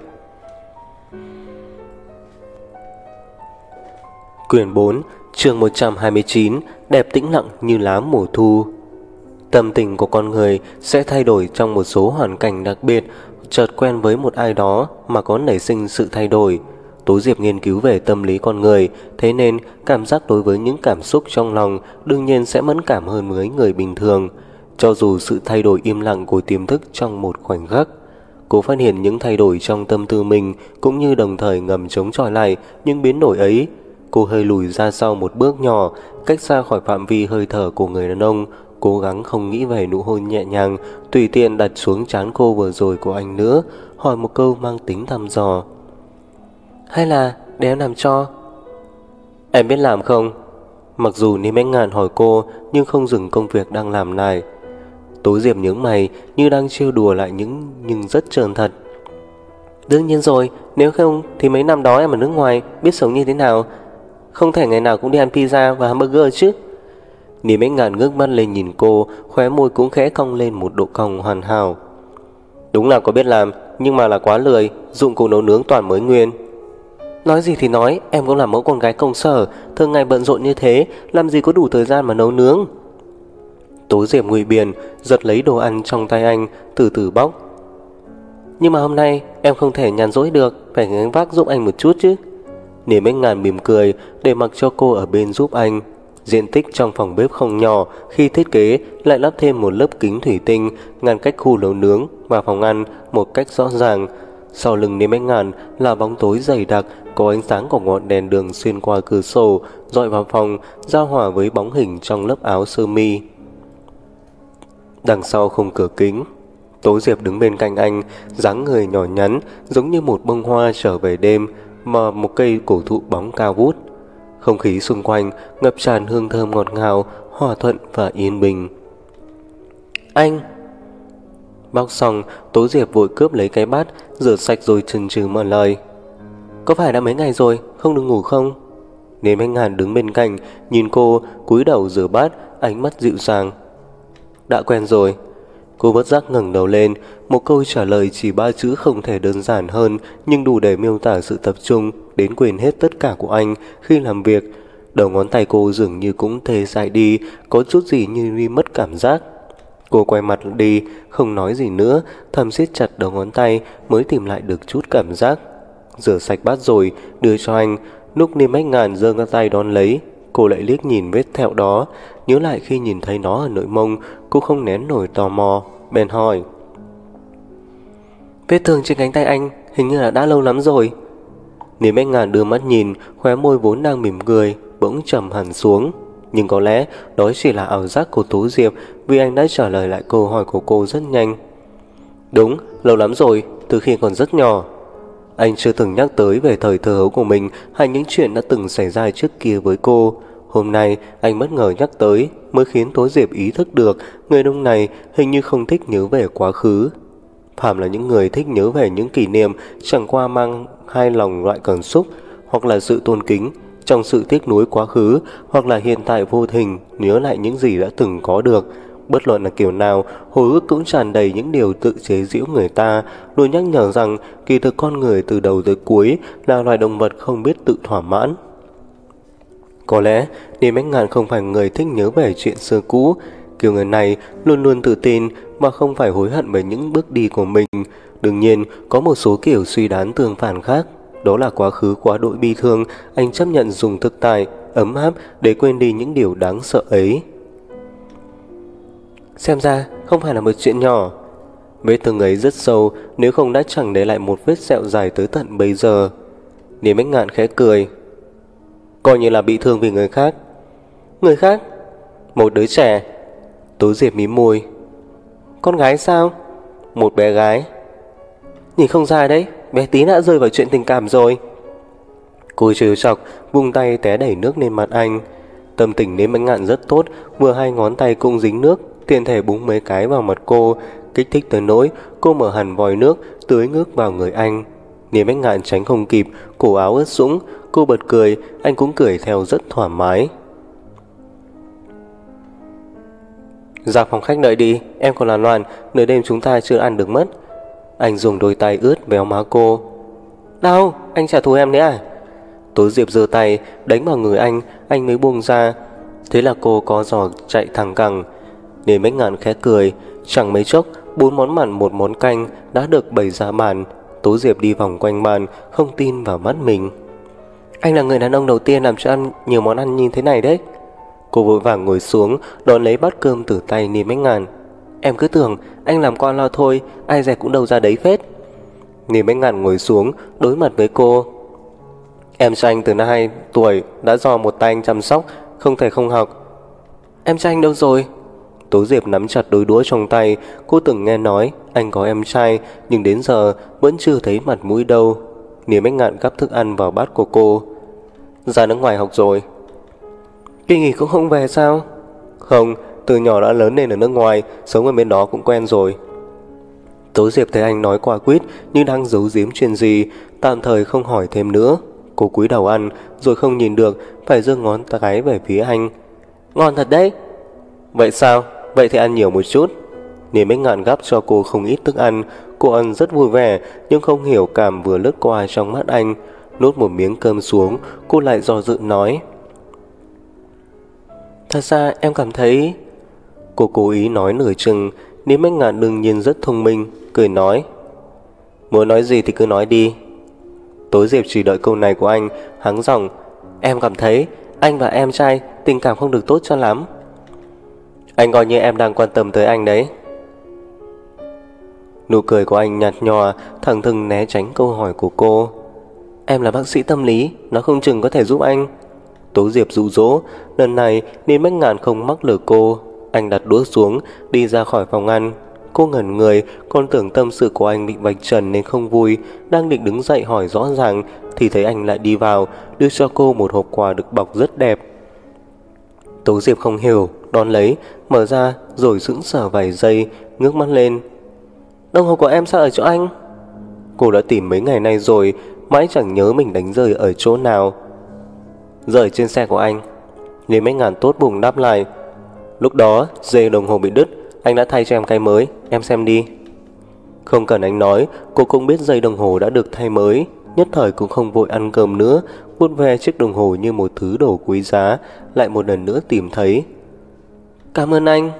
Quyển 4, chương 129, đẹp tĩnh lặng như lá mùa thu. Tâm tình của con người sẽ thay đổi trong một số hoàn cảnh đặc biệt. Chợt quen với một ai đó mà có nảy sinh sự thay đổi. Tố Diệp nghiên cứu về tâm lý con người, thế nên cảm giác đối với những cảm xúc trong lòng đương nhiên sẽ mẫn cảm hơn với người bình thường. Cho dù sự thay đổi im lặng của tiềm thức trong một khoảnh khắc, cô phát hiện những thay đổi trong tâm tư mình, cũng như đồng thời ngầm chống chọi lại những biến đổi ấy. Cô hơi lùi ra sau một bước nhỏ, cách xa khỏi phạm vi hơi thở của người đàn ông, cố gắng không nghĩ về nụ hôn nhẹ nhàng tùy tiện đặt xuống trán cô vừa rồi của anh nữa, hỏi một câu mang tính thăm dò. Hay là để em làm cho? Em biết làm không? Mặc dù Niên Bách Ngạn hỏi cô, nhưng không dừng công việc đang làm lại. Tố Diệp nhướng mày như đang trêu đùa lại nhưng rất trơn thật. Đương nhiên rồi, nếu không thì mấy năm đó em ở nước ngoài biết sống như thế nào? Không thể ngày nào cũng đi ăn pizza và hamburger chứ. Niên Bách Ngạn ngước mắt lên nhìn cô, khóe môi cũng khẽ cong lên một độ cong hoàn hảo. Đúng là có biết làm, nhưng mà là quá lười, dụng cụ nấu nướng toàn mới nguyên. Nói gì thì nói, em cũng là mẫu con gái công sở, thường ngày bận rộn như thế, làm gì có đủ thời gian mà nấu nướng. Tố Diệp ngụy biện, giật lấy đồ ăn trong tay anh, từ từ bóc. Nhưng mà hôm nay em không thể nhàn rỗi được, phải gánh vác giúp anh một chút chứ. Niềm Bách Ngàn mỉm cười để mặc cho cô ở bên giúp anh. Diện tích trong phòng bếp không nhỏ, khi thiết kế lại lắp thêm một lớp kính thủy tinh ngăn cách khu nấu nướng và phòng ăn một cách rõ ràng. Sau lưng Niềm Bách Ngàn là bóng tối dày đặc, có ánh sáng của ngọn đèn đường xuyên qua cửa sổ dọi vào phòng, giao hòa với bóng hình trong lớp áo sơ mi. Đằng sau khung cửa kính, Tố Diệp đứng bên cạnh anh, dáng người nhỏ nhắn giống như một bông hoa trở về đêm mà một cây cổ thụ bóng cao vút. Không khí xung quanh ngập tràn hương thơm ngọt ngào, hòa thuận và yên bình. Anh! Bóc xong, Tố Diệp vội cướp lấy cái bát, rửa sạch rồi chần chừ mở lời. Có phải đã mấy ngày rồi, không được ngủ không? Niềm Bách Ngàn đứng bên cạnh, nhìn cô, cúi đầu rửa bát, ánh mắt dịu dàng. Đã quen rồi. Cô bất giác ngẩng đầu lên, một câu trả lời chỉ 3 chữ không thể đơn giản hơn, nhưng đủ để miêu tả sự tập trung đến quên hết tất cả của anh khi làm việc. Đầu ngón tay cô dường như cũng tê dại đi, có chút gì như đi mất cảm giác. Cô quay mặt đi, không nói gì nữa, thầm siết chặt đầu ngón tay mới tìm lại được chút cảm giác. Rửa sạch bát rồi, đưa cho anh. Lúc Niềm Bách Ngàn giơ ngón tay đón lấy, cô lại liếc nhìn vết thẹo đó, nhớ lại khi nhìn thấy nó ở nội mông, cô không nén nổi tò mò, bèn hỏi. Vết thương trên cánh tay anh hình như là đã lâu lắm rồi. Niềm Bách Ngàn đưa mắt nhìn, khóe môi vốn đang mỉm cười bỗng trầm hẳn xuống. Nhưng có lẽ đó chỉ là ảo giác của Tố Diệp, vì anh đã trả lời lại câu hỏi của cô rất nhanh. Đúng, lâu lắm rồi, từ khi còn rất nhỏ. Anh chưa từng nhắc tới về thời thơ ấu của mình hay những chuyện đã từng xảy ra trước kia với cô. Hôm nay anh bất ngờ nhắc tới mới khiến Tố Diệp ý thức được người đông này hình như không thích nhớ về quá khứ. Phạm là những người thích nhớ về những kỷ niệm chẳng qua mang hai lòng loại cảm xúc, hoặc là sự tôn kính trong sự tiếc nuối quá khứ, hoặc là hiện tại vô tình nhớ lại những gì đã từng có được. Bất luận là kiểu nào, hồi ức cũng tràn đầy những điều tự chế giễu người ta, luôn nhắc nhở rằng kỳ thực con người từ đầu tới cuối là loài động vật không biết tự thỏa mãn. Có lẽ Niềm Bách Ngàn không phải người thích nhớ về chuyện xưa cũ. Kiểu người này luôn luôn tự tin mà không phải hối hận về những bước đi của mình. Đương nhiên có một số kiểu suy đoán tương phản khác. Đó là quá khứ quá đỗi bi thương, anh chấp nhận dùng thực tại ấm áp để quên đi những điều đáng sợ ấy. Xem ra không phải là một chuyện nhỏ. Vết thương ấy rất sâu, nếu không đã chẳng để lại một vết sẹo dài tới tận bây giờ. Niềm Bách Ngạn khẽ cười. Coi như là bị thương vì người khác. Người khác? Một đứa trẻ. Tố Diệp mím môi. Con gái sao? Một bé gái. Nhìn không ra đấy, bé tí đã rơi vào chuyện tình cảm rồi. Cô trêu chọc, vung tay té đẩy nước lên mặt anh. Tâm tình Niềm Bách Ngạn rất tốt, vừa hai ngón tay cũng dính nước, tiện thể búng mấy cái vào mặt cô, kích thích tới nỗi cô mở hẳn vòi nước tưới ngước vào người anh. Niềm Bách Ngạn tránh không kịp, cổ áo ướt sũng, cô bật cười, anh cũng cười theo rất thoải mái. Ra phòng khách đợi đi, em còn là loạn, nửa đêm chúng ta chưa ăn được mất. Anh dùng đôi tay ướt véo má cô. Đau, anh trả thù em đấy à? Tố Diệp giơ tay đánh vào người anh mới buông ra. Thế là cô có giò chạy thẳng cẳng. Niềm Bách Ngạn khẽ cười. Chẳng mấy chốc 4 món mặn 1 món canh đã được bày ra bàn. Tố Diệp đi vòng quanh bàn, không tin vào mắt mình. Anh là người đàn ông đầu tiên làm cho ăn nhiều món ăn như thế này đấy. Cô vội vàng ngồi xuống đón lấy bát cơm từ tay Niềm Bách Ngạn. Em cứ tưởng anh làm qua lo thôi, ai dè cũng đâu ra đấy phết. Niềm Bách Ngạn ngồi xuống đối mặt với cô. Em trai anh từ năm 2 tuổi đã do một tay anh chăm sóc, không thể không học. Em trai anh đâu rồi? Tố Diệp nắm chặt đôi đũa trong tay. Cô từng nghe nói anh có em trai, nhưng đến giờ vẫn chưa thấy mặt mũi đâu. Niềm Bách Ngạn gắp thức ăn vào bát của cô. Ra nước ngoài học rồi. Kỳ nghỉ cũng không về sao? Không, từ nhỏ đã lớn lên ở nước ngoài, sống ở bên đó cũng quen rồi. Tố Diệp thấy anh nói quả quyết nhưng đang giấu giếm chuyện gì, tạm thời không hỏi thêm nữa. Cô cúi đầu ăn rồi không nhìn được, phải giơ ngón cái về phía anh. Ngon thật đấy. Vậy sao? Vậy thì ăn nhiều một chút. Niềm Bách Ngạn gắp cho cô không ít thức ăn. Cô ăn rất vui vẻ, nhưng không hiểu cảm vừa lướt qua trong mắt anh. Nuốt một miếng cơm xuống, cô lại do dự nói. Thật ra em cảm thấy... Cô cố ý nói nửa chừng. Niềm Bách Ngạn đương nhiên rất thông minh, cười nói. Muốn nói gì thì cứ nói đi. Tố Diệp chỉ đợi câu này của anh, hắng giọng. Em cảm thấy anh và em trai tình cảm không được tốt cho lắm. Anh coi như em đang quan tâm tới anh đấy. Nụ cười của anh nhạt nhòa, thẳng thừng né tránh câu hỏi của cô. Em là bác sĩ tâm lý, nó không chừng có thể giúp anh. Tố Diệp dụ dỗ. Lần này Niên Bách Ngạn không mắc lừa cô. Anh đặt đũa xuống, đi ra khỏi phòng ăn. Cô ngẩn người, còn tưởng tâm sự của anh bị vạch trần nên không vui. Đang định đứng dậy hỏi rõ ràng thì thấy anh lại đi vào, đưa cho cô một hộp quà được bọc rất đẹp. Tố Diệp không hiểu, đón lấy, mở ra rồi sững sờ vài giây, ngước mắt lên. Đồng hồ của em sao ở chỗ anh? Cô đã tìm mấy ngày nay rồi, mãi chẳng nhớ mình đánh rơi ở chỗ nào. Rơi trên xe của anh. Lý Bách Ngạn tốt bụng đáp lại. Lúc đó dây đồng hồ bị đứt, anh đã thay cho em cái mới, em xem đi. Không cần anh nói, cô cũng biết dây đồng hồ đã được thay mới. Nhất thời cũng không vội ăn cơm nữa, vuốt ve chiếc đồng hồ như một thứ đồ quý giá, lại một lần nữa tìm thấy. Cảm ơn anh.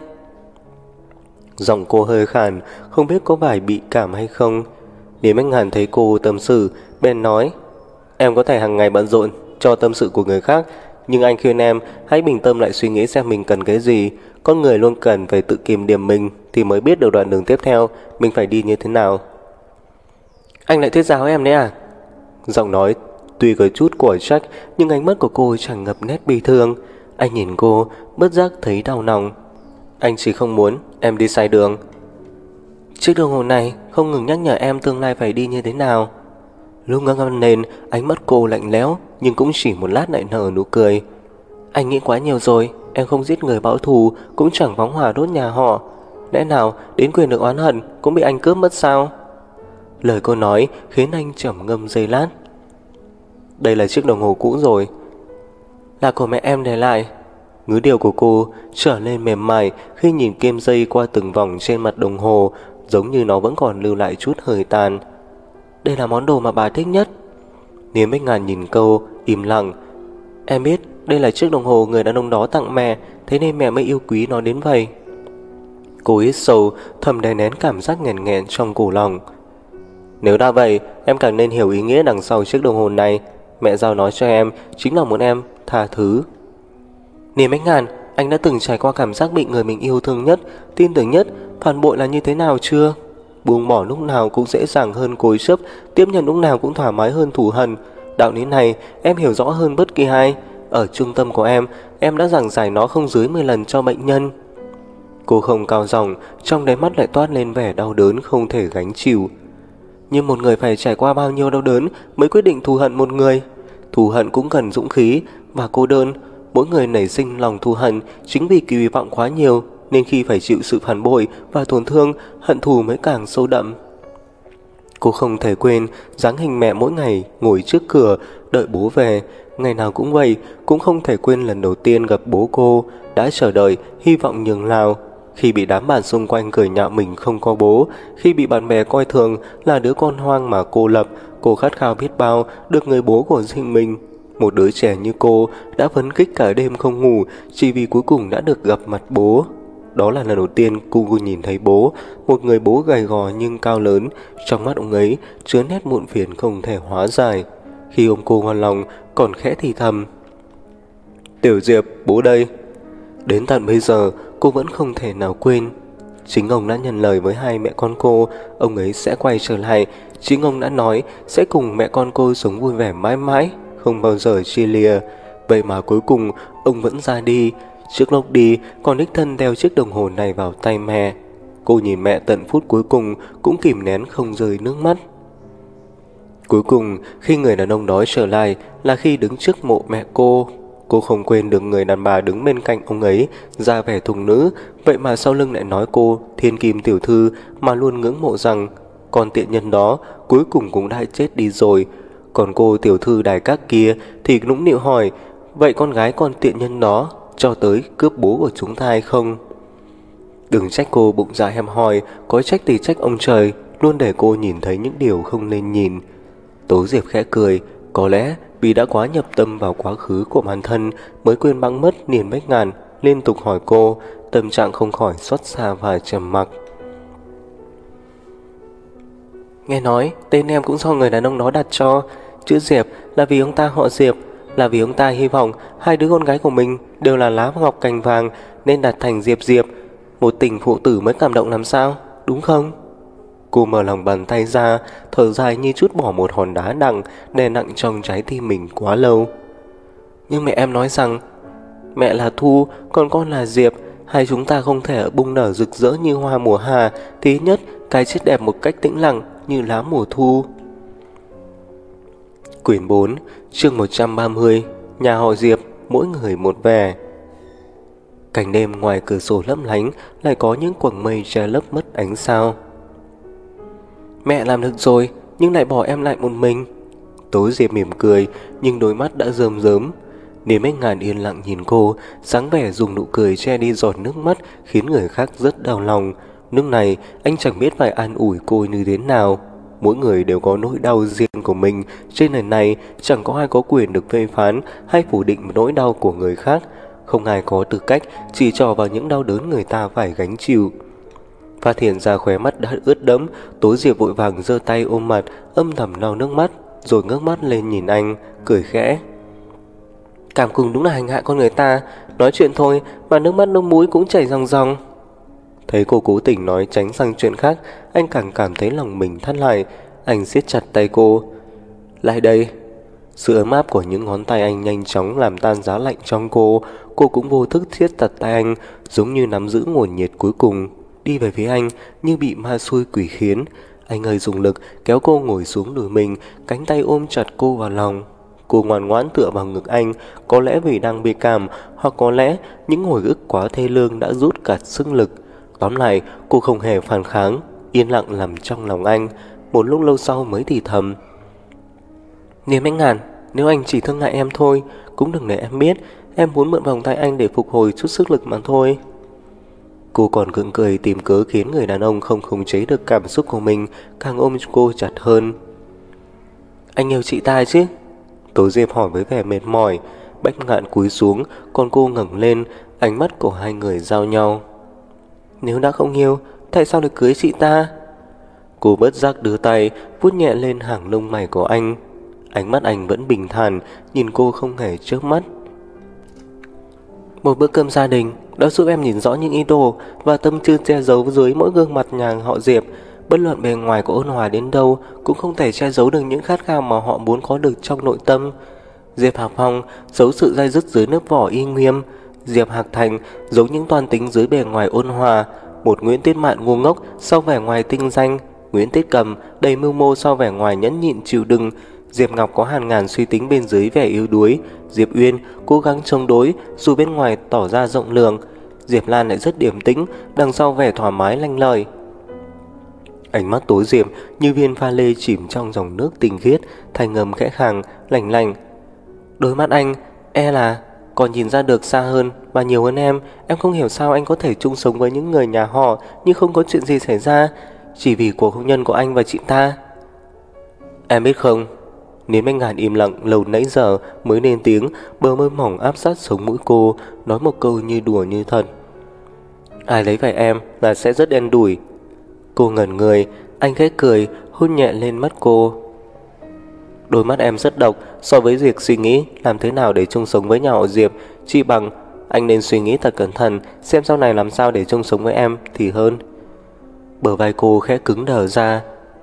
Giọng cô hơi khàn, không biết có phải bị cảm hay không. Lý Bách Ngạn thấy cô tâm sự, bèn nói. Em có thể hàng ngày bận rộn cho tâm sự của người khác, nhưng anh khuyên em hãy bình tâm lại suy nghĩ xem mình cần cái gì. Con người luôn cần phải tự kiềm điểm mình thì mới biết được đoạn đường tiếp theo mình phải đi như thế nào. Anh lại thuyết giáo em đấy à? Giọng nói tuy có chút của trách, nhưng ánh mắt của cô tràn ngập nét bi thương. Anh nhìn cô, bất giác thấy đau lòng. Anh chỉ không muốn em đi sai đường. Chiếc đồng hồ này không ngừng nhắc nhở em tương lai phải đi như thế nào. Lúc ngẩng lên, ánh mắt cô lạnh lẽo, nhưng cũng chỉ một lát lại nở nụ cười. Anh nghĩ quá nhiều rồi, em không giết người báo thù, cũng chẳng phóng hỏa đốt nhà họ. Lẽ nào đến quyền được oán hận cũng bị anh cướp mất sao? Lời cô nói khiến anh trầm ngâm giây lát. Đây là chiếc đồng hồ cũ rồi. Là của mẹ em để lại. Ngữ điệu của cô trở nên mềm mại khi nhìn kim dây qua từng vòng trên mặt đồng hồ, giống như nó vẫn còn lưu lại chút hơi tàn. Đây là món đồ mà bà thích nhất. Niên Bách Ngạn nhìn cô, im lặng. Em biết đây là chiếc đồng hồ người đàn ông đó tặng mẹ, thế nên mẹ mới yêu quý nó đến vậy. Cô hít sâu, thầm đè nén cảm giác nghẹn nghẹn trong cổ lòng. Nếu đã vậy, em càng nên hiểu ý nghĩa đằng sau chiếc đồng hồ này. Mẹ giao nó cho em chính là muốn em tha thứ. Niên Bách Ngạn, anh đã từng trải qua cảm giác bị người mình yêu thương nhất, tin tưởng nhất, phản bội là như thế nào chưa? Buông bỏ lúc nào cũng dễ dàng hơn cố chấp, tiếp nhận lúc nào cũng thoải mái hơn thù hận. Đạo lý này em hiểu rõ hơn bất kỳ ai. Ở trung tâm của em đã giảng giải nó không dưới 10 lần cho bệnh nhân. Cô không cao giọng, trong đáy mắt lại toát lên vẻ đau đớn không thể gánh chịu. Nhưng một người phải trải qua bao nhiêu đau đớn mới quyết định thù hận một người? Thù hận cũng cần dũng khí và cô đơn. Mỗi người nảy sinh lòng thù hận chính vì kỳ vọng quá nhiều, nên khi phải chịu sự phản bội và tổn thương, hận thù mới càng sâu đậm. Cô không thể quên dáng hình mẹ mỗi ngày ngồi trước cửa đợi bố về. Ngày nào cũng vậy, cũng không thể quên lần đầu tiên gặp bố cô, đã chờ đợi, hy vọng nhường nào. Khi bị đám bạn xung quanh cười nhạo mình không có bố, khi bị bạn bè coi thường là đứa con hoang mà cô lập, cô khát khao biết bao được người bố của riêng mình. Một đứa trẻ như cô đã phấn khích cả đêm không ngủ chỉ vì cuối cùng đã được gặp mặt bố. Đó là lần đầu tiên cô nhìn thấy bố, một người bố gầy gò nhưng cao lớn. Trong mắt ông ấy chứa nét muộn phiền không thể hóa giải. Khi ôm cô ngon lòng còn khẽ thì thầm. Tiểu Diệp, bố đây. Đến tận bây giờ cô vẫn không thể nào quên. Chính ông đã nhận lời với hai mẹ con cô, ông ấy sẽ quay trở lại. Chính ông đã nói sẽ cùng mẹ con cô sống vui vẻ mãi mãi, không bao giờ chia lìa. Vậy mà cuối cùng ông vẫn ra đi. Trước lúc đi còn đích thân đeo chiếc đồng hồ này vào tay mẹ. Cô nhìn mẹ tận phút cuối cùng cũng kìm nén không rơi nước mắt. Cuối cùng khi người đàn ông đó trở lại là khi đứng trước mộ mẹ cô. Cô không quên được người đàn bà đứng bên cạnh ông ấy ra vẻ thùng nữ. Vậy mà sau lưng lại nói cô thiên kim tiểu thư, mà luôn ngưỡng mộ rằng con tiện nhân đó cuối cùng cũng đã chết đi rồi. Còn cô tiểu thư đài các kia thì nũng nịu hỏi, vậy con gái con tiện nhân đó cho tới cướp bố của chúng ta hay không? Đừng trách cô bụng dạ hẹp hòi, có trách thì trách ông trời, luôn để cô nhìn thấy những điều không nên nhìn. Tố Diệp khẽ cười, có lẽ vì đã quá nhập tâm vào quá khứ của bản thân mới quên bẵng mất Niên Bách Ngạn liên tục hỏi cô, tâm trạng không khỏi xót xa và trầm mặc. Nghe nói tên em cũng do người đàn ông đó đặt cho. Chữ Diệp là vì ông ta họ Diệp, là vì ông ta hy vọng hai đứa con gái của mình đều là lá ngọc cành vàng nên đặt thành Diệp Diệp. Một tình phụ tử mới cảm động làm sao, đúng không? Cô mở lòng bàn tay ra, thở dài như chút bỏ một hòn đá nặng đè nặng trong trái tim mình quá lâu. Nhưng mẹ em nói rằng mẹ là Thu, còn con là Diệp. Hai chúng ta không thể bung nở rực rỡ như hoa mùa hạ, thì ít nhất cái chết đẹp một cách tĩnh lặng như lá mùa thu. Quyển 4, chương 130, nhà họ Diệp, mỗi người một vẻ. Cảnh đêm ngoài cửa sổ lấp lánh, lại có những quầng mây che lấp mất ánh sao. Mẹ làm được rồi, nhưng lại bỏ em lại một mình. Tố Diệp mỉm cười, nhưng đôi mắt đã rơm rớm. Niềm Anh Ngàn yên lặng nhìn cô, dáng vẻ dùng nụ cười che đi giọt nước mắt khiến người khác rất đau lòng. Lúc này anh chẳng biết phải an ủi cô như thế nào. Mỗi người đều có nỗi đau riêng của mình. Trên đời này chẳng có ai có quyền được phê phán hay phủ định nỗi đau của người khác. Không ai có tư cách chỉ trỏ vào những đau đớn người ta phải gánh chịu. Phát hiện ra khóe mắt đã ướt đẫm, Tố Diệp vội vàng giơ tay ôm mặt, âm thầm lau nước mắt, rồi ngước mắt lên nhìn anh, cười khẽ. Cảm cùng đúng là hành hạ con người ta, nói chuyện thôi mà nước mắt nước mũi cũng chảy ròng ròng. Thấy cô cố tình nói tránh sang chuyện khác, anh càng cảm thấy lòng mình thắt lại. Anh siết chặt tay cô. Lại đây. Sự ấm áp của những ngón tay anh nhanh chóng làm tan giá lạnh trong cô. Cô cũng vô thức siết chặt tay anh, giống như nắm giữ nguồn nhiệt cuối cùng. Đi về phía anh như bị ma xui quỷ khiến. Anh hơi dùng lực kéo cô ngồi xuống đùi mình, cánh tay ôm chặt cô vào lòng. Cô ngoan ngoãn tựa vào ngực anh, có lẽ vì đang bị cảm, hoặc có lẽ những hồi ức quá thê lương đã rút cả sức lực. Tóm lại, cô không hề phản kháng, yên lặng nằm trong lòng anh. Một lúc lâu sau mới thì thầm. Niềm Anh Ngàn, nếu anh chỉ thương ngại em thôi, cũng đừng để em biết. Em muốn mượn vòng tay anh để phục hồi chút sức lực mà thôi. Cô còn gượng cười tìm cớ khiến người đàn ông không khống chế được cảm xúc của mình, càng ôm cô chặt hơn. Anh yêu chị ta chứ? Tố Diệp hỏi với vẻ mệt mỏi. Bách Ngạn cúi xuống, còn cô ngẩng lên, ánh mắt của hai người giao nhau. Nếu đã không yêu, tại sao lại cưới chị ta? Cô bất giác đưa tay vuốt nhẹ lên hàng lông mày của anh. Ánh mắt anh vẫn bình thản, nhìn cô không hề chớp mắt. Một bữa cơm gia đình đã giúp em nhìn rõ những ý đồ và tâm tư che giấu dưới mỗi gương mặt nhà họ Diệp. Bất luận bề ngoài của ôn hòa đến đâu cũng không thể che giấu được những khát khao mà họ muốn có được trong nội tâm. Diệp Hạc Phong giấu sự dai dứt dưới lớp vỏ y nghiêm. Diệp Hạc Thành giấu những toan tính dưới bề ngoài ôn hòa. Một Nguyễn Tiết Mạn ngu ngốc sau vẻ ngoài tinh danh. Nguyễn Tiết Cầm đầy mưu mô sau vẻ ngoài nhẫn nhịn chịu đựng. Diệp Ngọc có hàng ngàn suy tính bên dưới vẻ yếu đuối. Diệp Uyên cố gắng chống đối dù bên ngoài tỏ ra rộng lượng. Diệp Lan lại rất điềm tĩnh, đằng sau vẻ thoải mái lanh lợi. Ánh mắt Tố Diệp như viên pha lê chìm trong dòng nước tinh khiết, thành ngầm khẽ khàng, lành lành. Đôi mắt anh, là còn nhìn ra được xa hơn và nhiều hơn em. Em không hiểu sao anh có thể chung sống với những người nhà họ như không có chuyện gì xảy ra, chỉ vì cuộc hôn nhân của anh và chị ta. Em biết không? Nếu Anh Ngàn im lặng lâu nãy giờ mới lên tiếng, bờ môi mỏng áp sát sống mũi cô, nói một câu như đùa như thật. Ai lấy phải em là sẽ rất đen đủi. Cô ngẩn người, anh khẽ cười, hôn nhẹ lên mắt cô. Đôi mắt em rất độc, so với việc suy nghĩ làm thế nào để chung sống với nhà họ Diệp, chỉ bằng anh nên suy nghĩ thật cẩn thận, xem sau này làm sao để chung sống với em thì hơn. Bờ vai cô khẽ cứng đờ ra.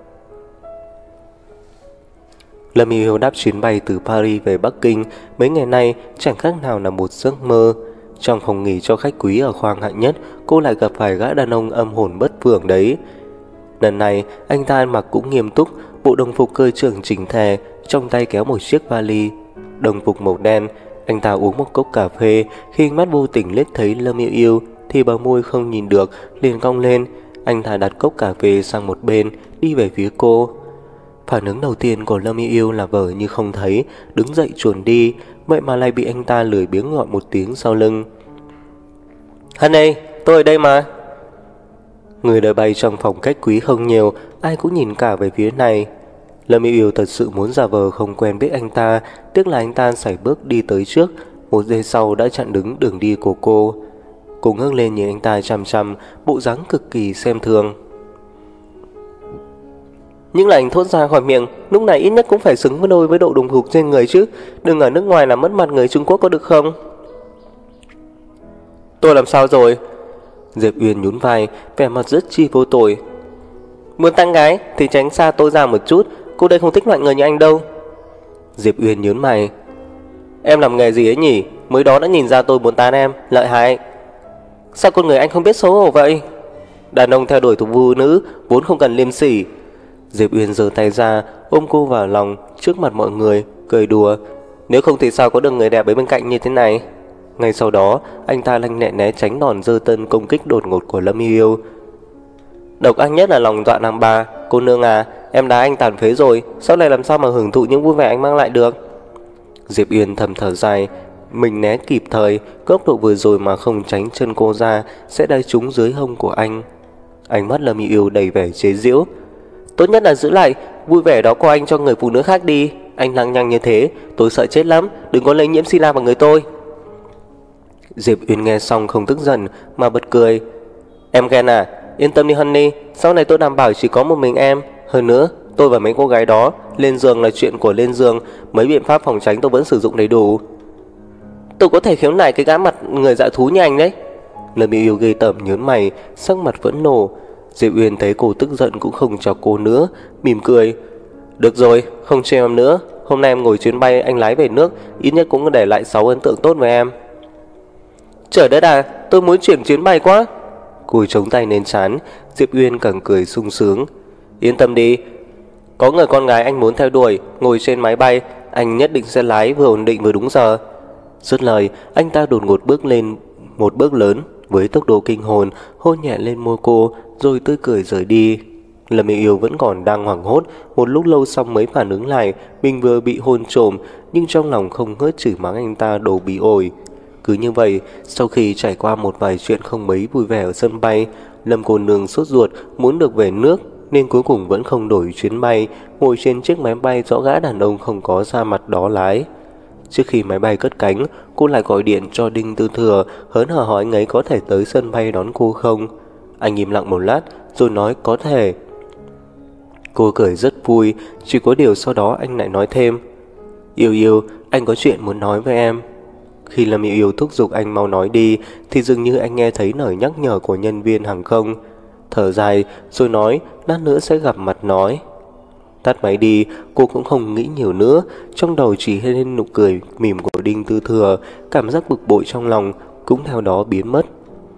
Lâm Y Hiếu đáp chuyến bay từ Paris về Bắc Kinh. Mấy ngày nay chẳng khác nào là một giấc mơ. Trong phòng nghỉ cho khách quý ở khoang hạng nhất, cô lại gặp phải gã đàn ông âm hồn bất phường đấy. Lần này anh ta ăn mặc cũng nghiêm túc, bộ đồng phục cơ trưởng chỉnh tề, trong tay kéo một chiếc vali. Đồng phục màu đen. Anh ta uống một cốc cà phê, khi mắt vô tình liếc thấy Lâm Yêu Yêu thì bờ môi không nhìn được, liền cong lên. Anh ta đặt cốc cà phê sang một bên, đi về phía cô. Phản ứng đầu tiên của Lâm Yêu Yêu là vờ như không thấy, đứng dậy chuồn đi, vậy mà lại bị anh ta lười biếng gọi một tiếng sau lưng. Honey, tôi ở đây mà. Người đợi bay trong phòng khách quý không nhiều, ai cũng nhìn cả về phía này. Lâm Yêu Yêu thật sự muốn giả vờ không quen biết anh ta, tiếc là anh ta sải bước đi tới trước, một giây sau đã chặn đứng đường đi của cô. Cô ngước lên nhìn anh ta chằm chằm, bộ dáng cực kỳ xem thường. Những lời anh thốt ra khỏi miệng lúc này ít nhất cũng phải xứng với đôi với độ đồng phục trên người chứ. Đừng ở nước ngoài làm mất mặt người Trung Quốc có được không? Tôi làm sao rồi? Diệp Uyên nhún vai, vẻ mặt rất chi vô tội. Muốn tán gái thì tránh xa tôi ra một chút, cô đây không thích loại người như anh đâu. Diệp Uyên nhớn mày. Em làm nghề gì ấy nhỉ? Mới đó đã nhìn ra tôi muốn tán em, lợi hại. Sao con người anh không biết xấu hổ vậy? Đàn ông theo đuổi thuộc phụ nữ vốn không cần liêm sỉ. Diệp Uyên giơ tay ra, ôm cô vào lòng trước mặt mọi người, cười đùa. Nếu không thì sao có được người đẹp ở bên cạnh như thế này? Ngay sau đó, anh ta lanh lẹ né tránh đòn giơ tân công kích đột ngột của Lâm Yêu. Độc ác nhất là lòng dạ đàn bà. Cô nương à, em đá anh tàn phế rồi, sau này làm sao mà hưởng thụ những vui vẻ anh mang lại được? Diệp Uyên thầm thở dài, mình né kịp thời, góc độ vừa rồi mà không tránh chân cô ra sẽ đá trúng dưới hông của anh. Ánh mắt Lâm Yêu đầy vẻ chế giễu. Tốt nhất là giữ lại vui vẻ đó của anh cho người phụ nữ khác đi. Anh lăng nhăng như thế, tôi sợ chết lắm, đừng có lây nhiễm SIDA vào người tôi. Diệp Uyên nghe xong không tức giận mà bật cười. Em ghen à? Yên tâm đi Honey, sau này tôi đảm bảo chỉ có một mình em. Hơn nữa, tôi và mấy cô gái đó lên giường là chuyện của lên giường, mấy biện pháp phòng tránh tôi vẫn sử dụng đầy đủ. Tôi có thể khiếu nại cái gã mặt người dạ thú như anh đấy. Lâm Yêu ghê tởm nhớn mày, sắc mặt vẫn nổ. Diệp Uyên thấy cô tức giận cũng không chọc cô nữa, mỉm cười. Được rồi, không trêu em nữa. Hôm nay em ngồi chuyến bay anh lái về nước, ít nhất cũng để lại 6 ấn tượng tốt với em. Trời đất à, tôi muốn chuyển chuyến bay quá. Cùi chống tay lên trán, Diệp Uyên càng cười sung sướng. Yên tâm đi, có người con gái anh muốn theo đuổi, ngồi trên máy bay, anh nhất định sẽ lái vừa ổn định vừa đúng giờ. Dứt lời, anh ta đột ngột bước lên một bước lớn với tốc độ kinh hồn, hôn nhẹ lên môi cô, rồi tươi cười rời đi. Lâm Yêu vẫn còn đang hoảng hốt, một lúc lâu sau mới phản ứng lại mình vừa bị hôn trộm, nhưng trong lòng không ngớt chửi mắng anh ta đồ bị ổi. Cứ như vậy, sau khi trải qua một vài chuyện không mấy vui vẻ ở sân bay, Lâm cô nương sốt ruột muốn được về nước nên cuối cùng vẫn không đổi chuyến bay, ngồi trên chiếc máy bay do gã đàn ông không có da mặt đó lái. Trước khi máy bay cất cánh, cô lại gọi điện cho Đinh Tư Thừa, hớn hở hỏi anh ấy có thể tới sân bay đón cô không. Anh im lặng một lát rồi nói có thể. Cô cười rất vui, chỉ có điều sau đó anh lại nói thêm. Yêu, anh có chuyện muốn nói với em. Khi Lâm Yêu thúc giục anh mau nói đi thì dường như anh nghe thấy lời nhắc nhở của nhân viên hàng không. Thở dài rồi nói lát nữa sẽ gặp mặt nói. Tắt máy đi, cô cũng không nghĩ nhiều nữa, trong đầu chỉ lên nụ cười mỉm của Đinh Tư Thừa, cảm giác bực bội trong lòng cũng theo đó biến mất.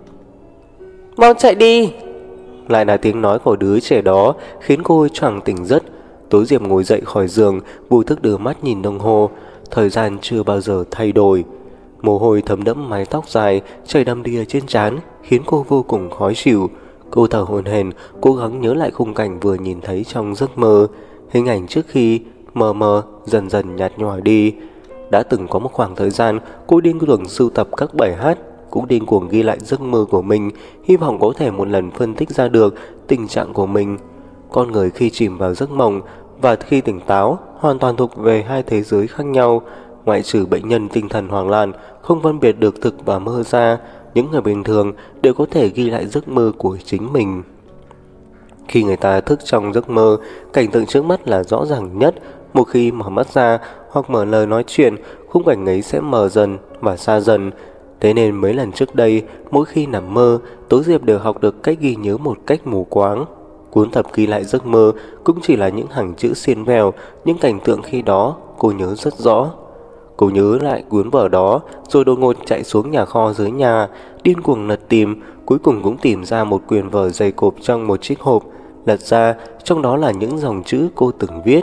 Mau chạy đi! Lại là tiếng nói của đứa trẻ đó khiến cô choàng tỉnh giấc. Tố Diệp ngồi dậy khỏi giường, vô thức đưa mắt nhìn đồng hồ, thời gian chưa bao giờ thay đổi. Mồ hôi thấm đẫm mái tóc dài chảy đầm đìa trên trán khiến cô vô cùng khó chịu. Cô thở hổn hển, cố gắng nhớ lại khung cảnh vừa nhìn thấy trong giấc mơ. Hình ảnh trước khi mờ mờ dần dần nhạt nhòa đi. Đã từng có một khoảng thời gian cô điên cuồng sưu tập các bài hát, cũng điên cuồng ghi lại giấc mơ của mình, hy vọng có thể một lần phân tích ra được tình trạng của mình. Con người khi chìm vào giấc mộng và khi tỉnh táo hoàn toàn thuộc về hai thế giới khác nhau. Ngoại trừ bệnh nhân tinh thần hoảng loạn không phân biệt được thực và mơ ra, những người bình thường đều có thể ghi lại giấc mơ của chính mình. Khi người ta thức trong giấc mơ, cảnh tượng trước mắt là rõ ràng nhất. Một khi mở mắt ra hoặc mở lời nói chuyện, khung cảnh ấy sẽ mờ dần và xa dần. Thế nên mấy lần trước đây, mỗi khi nằm mơ, Tố Diệp đều học được cách ghi nhớ một cách mù quáng. Cuốn tập ghi lại giấc mơ cũng chỉ là những hàng chữ xiên vèo, những cảnh tượng khi đó cô nhớ rất rõ. Cô nhớ lại cuốn vở đó, rồi đột ngột chạy xuống nhà kho dưới nhà, điên cuồng lật tìm, cuối cùng cũng tìm ra một quyển vở dày cộp trong một chiếc hộp. Lật ra, trong đó là những dòng chữ cô từng viết.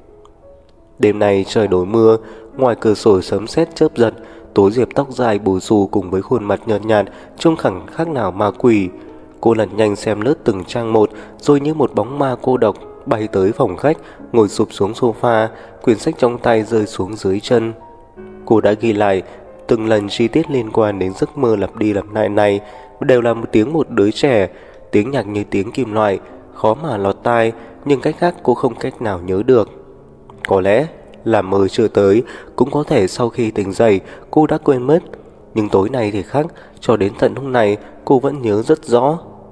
Đêm nay trời đổ mưa, ngoài cửa sổ sấm sét chớp giật, Tố Diệp tóc dài bù xù cùng với khuôn mặt nhợt nhạt trông chẳng khác nào ma quỷ. Cô lật nhanh xem lướt từng trang một, rồi như một bóng ma cô độc bay tới phòng khách, ngồi sụp xuống sofa, quyển sách trong tay rơi xuống dưới chân. Cô đã ghi lại từng lần chi tiết liên quan đến giấc mơ lặp đi lặp lại này, đều là một tiếng một đứa trẻ, tiếng nhạc như tiếng kim loại, khó mà lọt tai, nhưng cách khác cô không cách nào nhớ được. Có lẽ là mơ chưa tới, cũng có thể sau khi tỉnh dậy cô đã quên mất. Nhưng tối nay thì khác, cho đến tận lúc này cô vẫn nhớ rất rõ.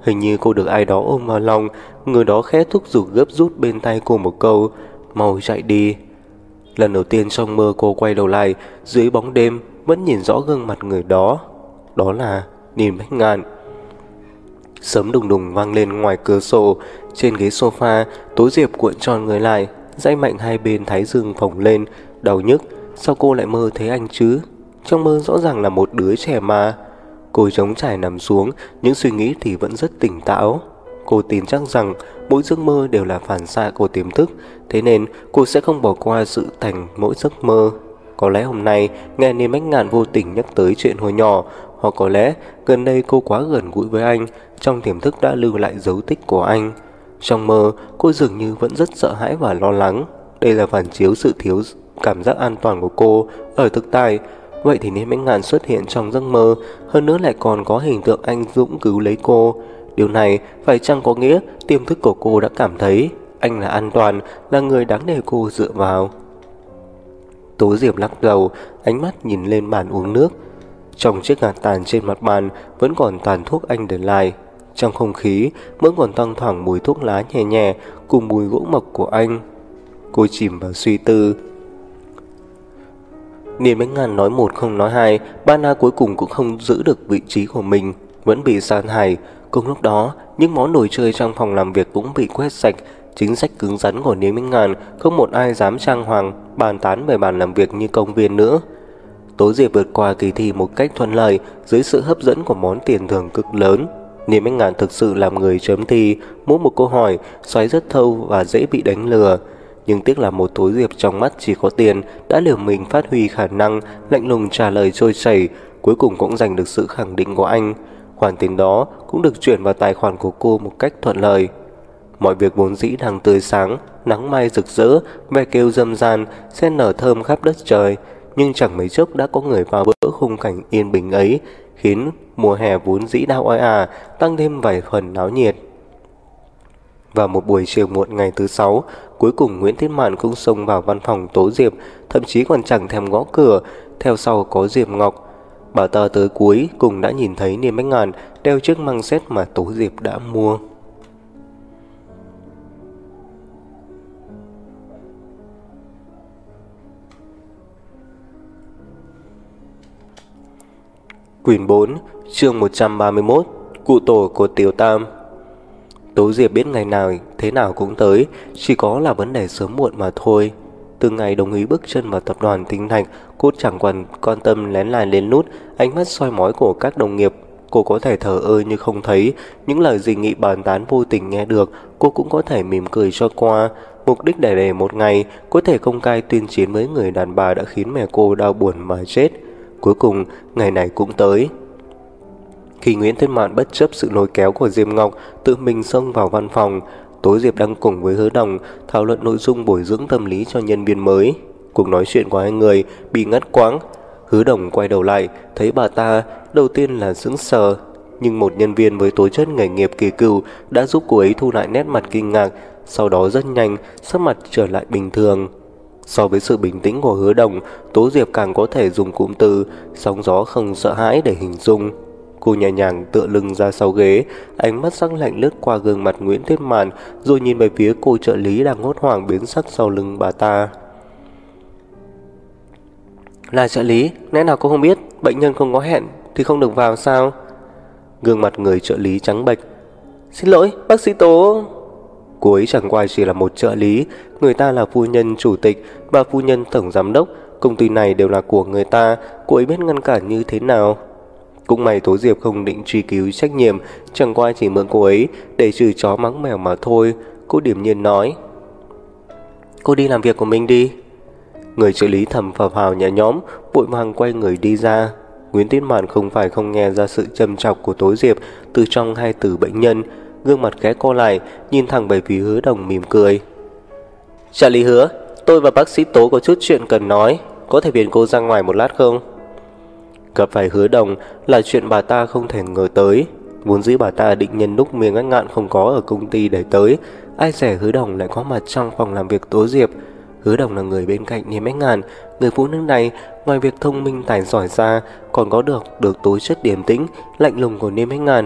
Hình như cô được ai đó ôm vào lòng, người đó khẽ thúc giục gấp rút bên tai cô một câu: "Mau chạy đi." Lần đầu tiên trong mơ cô quay đầu lại, dưới bóng đêm vẫn nhìn rõ gương mặt người đó. Đó là Ninh Bách Ngạn. Sấm đùng đùng vang lên ngoài cửa sổ. Trên ghế sofa, Tố Diệp cuộn tròn người lại, dãy mạnh hai bên thái dương phồng lên, đau nhức. Sao cô lại mơ thấy anh chứ? Trong mơ rõ ràng là một đứa trẻ mà. Cô trống trải nằm xuống, những suy nghĩ thì vẫn rất tỉnh táo. Cô tin chắc rằng mỗi giấc mơ đều là phản xạ của tiềm thức, thế nên cô sẽ không bỏ qua sự thành mỗi giấc mơ. Có lẽ hôm nay nghe Ninh Bách Ngạn vô tình nhắc tới chuyện hồi nhỏ, hoặc có lẽ gần đây cô quá gần gũi với anh, trong tiềm thức đã lưu lại dấu tích của anh. Trong mơ, cô dường như vẫn rất sợ hãi và lo lắng. Đây là phản chiếu sự thiếu cảm giác an toàn của cô ở thực tại. Vậy thì Ninh Bách Ngạn xuất hiện trong giấc mơ, hơn nữa lại còn có hình tượng anh dũng cứu lấy cô. Điều này phải chăng có nghĩa tiềm thức của cô đã cảm thấy anh là an toàn, là người đáng để cô dựa vào? Tố Diệp lắc đầu, ánh mắt nhìn lên bàn uống nước. Trong chiếc gạt tàn trên mặt bàn vẫn còn tàn thuốc anh để lại. Trong không khí vẫn còn thoang thoảng mùi thuốc lá nhẹ nhẹ cùng mùi gỗ mộc của anh. Cô chìm vào suy tư. Ninh Bách Ngạn nói một không nói hai, Bana cuối cùng cũng không giữ được vị trí của mình, vẫn bị san hải. Cùng lúc đó, những món đồ chơi trong phòng làm việc cũng bị quét sạch. Chính sách cứng rắn của Ninh Bách Ngạn, không một ai dám trang hoàng bàn tán về bàn làm việc như công viên nữa. Tố Diệp vượt qua kỳ thi một cách thuận lợi dưới sự hấp dẫn của món tiền thưởng cực lớn. Ninh Bách Ngạn thực sự làm người chấm thi, mỗi một câu hỏi xoáy rất thâu và dễ bị đánh lừa. Nhưng tiếc là một Tố Diệp trong mắt chỉ có tiền đã liều mình phát huy khả năng lạnh lùng trả lời trôi chảy, cuối cùng cũng giành được sự khẳng định của anh. Khoản tiền đó cũng được chuyển vào tài khoản của cô một cách thuận lợi. Mọi việc vốn dĩ đang tươi sáng, nắng mai rực rỡ, ve kêu râm ran, sen nở thơm khắp đất trời, nhưng chẳng mấy chốc đã có người phá vỡ khung cảnh yên bình ấy, khiến mùa hè vốn dĩ đau oi ả tăng thêm vài phần náo nhiệt. Vào một buổi chiều muộn ngày thứ Sáu, cuối cùng Nguyễn Tiết Mạn cũng xông vào văn phòng Tố Diệp, thậm chí còn chẳng thèm gõ cửa. Theo sau có Diệp Ngọc. Bà ta tới cuối cùng đã nhìn thấy Ninh Bách Ngạn đeo chiếc măng xét mà Tố Diệp đã mua. Quyển 4, chương 131, Cụ tổ của Tiểu Tam. Tố Diệp biết ngày nào thế nào cũng tới, chỉ có là vấn đề sớm muộn mà thôi. Từ ngày đồng ý bước chân vào tập đoàn Tinh Thạch, cô chẳng quan tâm lén lài lén lút ánh mắt soi mói của các đồng nghiệp. Cô có thể thờ ơ như không thấy, những lời dị nghị bàn tán vô tình nghe được, cô cũng có thể mỉm cười cho qua. Mục đích để một ngày có thể công khai tuyên chiến với người đàn bà đã khiến mẹ cô đau buồn mà chết. Cuối cùng, ngày này cũng tới. Khi Nguyễn Tiết Mạn bất chấp sự lôi kéo của Diệp Ngọc, tự mình xông vào văn phòng, Tố Diệp đang cùng với Hứa Đồng thảo luận nội dung bồi dưỡng tâm lý cho nhân viên mới. Cuộc nói chuyện của hai người bị ngắt quãng. Hứa Đồng quay đầu lại, thấy bà ta, đầu tiên là sững sờ, nhưng một nhân viên với tố chất nghề nghiệp kỳ cựu đã giúp cô ấy thu lại nét mặt kinh ngạc, sau đó rất nhanh, sắc mặt trở lại bình thường. So với sự bình tĩnh của Hứa Đồng, Tố Diệp càng có thể dùng cụm từ sóng gió không sợ hãi để hình dung. Cô nhẹ nhàng tựa lưng ra sau ghế, ánh mắt sắc lạnh lướt qua gương mặt Nguyễn Tiết Mạn, rồi nhìn về phía cô trợ lý đang hốt hoảng biến sắc sau lưng bà ta. Là trợ lý, lẽ nào cô không biết bệnh nhân không có hẹn thì không được vào sao? Gương mặt người trợ lý trắng bệch. Xin lỗi, bác sĩ Tố. Cô ấy chẳng qua chỉ là một trợ lý, người ta là phu nhân chủ tịch và phu nhân tổng giám đốc, công ty này đều là của người ta, cô ấy biết ngăn cản như thế nào. Cũng may Tố Diệp không định truy cứu trách nhiệm, chẳng qua chỉ mượn cô ấy để chửi chó mắng mèo mà thôi. Cô điềm nhiên nói, cô đi làm việc của mình đi. Người trợ lý thầm phào phào nhẹ nhõm, vội vàng quay người đi ra. Nguyễn Tiết Mạn không phải không nghe ra sự châm chọc của Tố Diệp từ trong hai từ bệnh nhân, gương mặt khẽ co lại, nhìn thẳng về phía Hứa Đồng mỉm cười. Trợ lý Hứa, tôi và bác sĩ Tố có chút chuyện cần nói, có thể phiền cô ra ngoài một lát không? Gặp phải Hứa Đồng là chuyện bà ta không thể ngờ tới. Vốn dĩ bà ta định nhân lúc Miếng Ngắt Ngạn không có ở công ty để tới, ai dè Hứa Đồng lại có mặt trong phòng làm việc Tố Diệp. Hứa Đồng là người bên cạnh Nghiêm Bách Ngạn, người phụ nữ này ngoài việc thông minh tài giỏi ra còn có được tố chất điềm tĩnh, lạnh lùng của Nghiêm Bách Ngạn.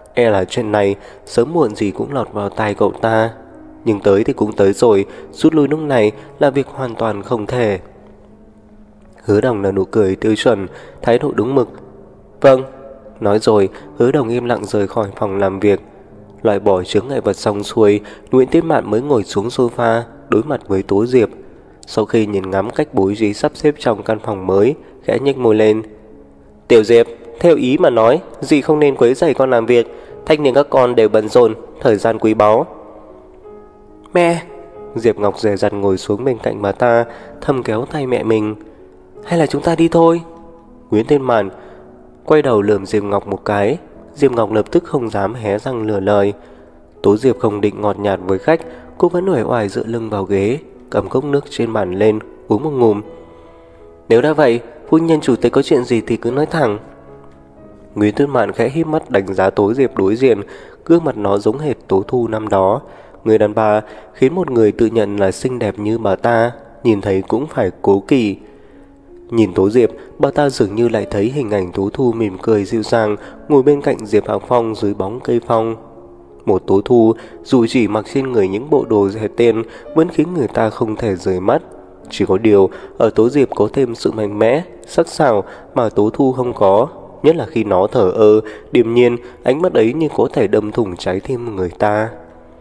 E là chuyện này sớm muộn gì cũng lọt vào tai cậu ta. Nhưng tới thì cũng tới rồi, rút lui lúc này là việc hoàn toàn không thể. Hứa Đồng là nụ cười tiêu chuẩn, thái độ đúng mực. Vâng. Nói rồi, Hứa Đồng im lặng rời khỏi phòng làm việc. Loại bỏ chướng ngại vật xong xuôi, Nguyễn Tiết Mạn mới ngồi xuống sofa, đối mặt với Tố Diệp. Sau khi nhìn ngắm cách bố trí sắp xếp trong căn phòng mới, khẽ nhếch môi lên. Tiểu Diệp, theo ý mà nói, dì không nên quấy rầy con làm việc. Thanh niên các con đều bận rộn, thời gian quý báu. Mẹ! Diệp Ngọc dè dặt ngồi xuống bên cạnh bà ta, thầm kéo tay mẹ mình. Hay là chúng ta đi thôi? Nguyễn Thiên Mạn quay đầu lườm Diệp Ngọc một cái. Diệp Ngọc lập tức không dám hé răng lừa lời. Tố Diệp không định ngọt nhạt với khách, cô vẫn uể oải dựa lưng vào ghế, cầm cốc nước trên bàn lên, uống một ngụm. Nếu đã vậy, phu nhân chủ tịch có chuyện gì thì cứ nói thẳng. Nguyễn Tuyết Mạn khẽ híp mắt đánh giá Tố Diệp đối diện, gương mặt nó giống hệt Tố Thu năm đó. Người đàn bà khiến một người tự nhận là xinh đẹp như bà ta nhìn thấy cũng phải cố kỵ. Nhìn Tố Diệp, bà ta dường như lại thấy hình ảnh Tố Thu mỉm cười dịu dàng ngồi bên cạnh Diệp Hạo Phong dưới bóng cây phong. Một Tố Thu dù chỉ mặc trên người những bộ đồ rẻ tiền vẫn khiến người ta không thể rời mắt. Chỉ có điều ở Tố Diệp có thêm sự mạnh mẽ, sắc sảo mà Tố Thu không có. Nhất là khi nó thở ơ, điềm nhiên, ánh mắt ấy như có thể đâm thủng trái tim người ta.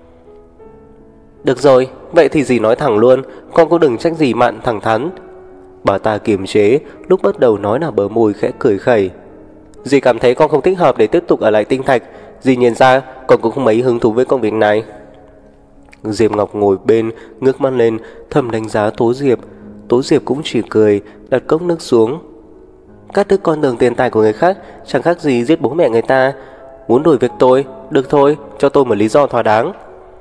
Được rồi, vậy thì dì nói thẳng luôn, con cũng đừng trách dì Mạn thẳng thắn. Bà ta kiềm chế, lúc bắt đầu nói là bờ môi khẽ cười khẩy. Dì cảm thấy con không thích hợp để tiếp tục ở lại Tinh Thạch. Dì nhìn ra con cũng không mấy hứng thú với công việc này. Diệp Ngọc ngồi bên, ngước mắt lên, thầm đánh giá Tố Diệp. Tố Diệp cũng chỉ cười, đặt cốc nước xuống. Các đứa con đường tiền tài của người khác chẳng khác gì giết bố mẹ người ta. Muốn đổi việc tôi, được thôi, cho tôi một lý do thỏa đáng.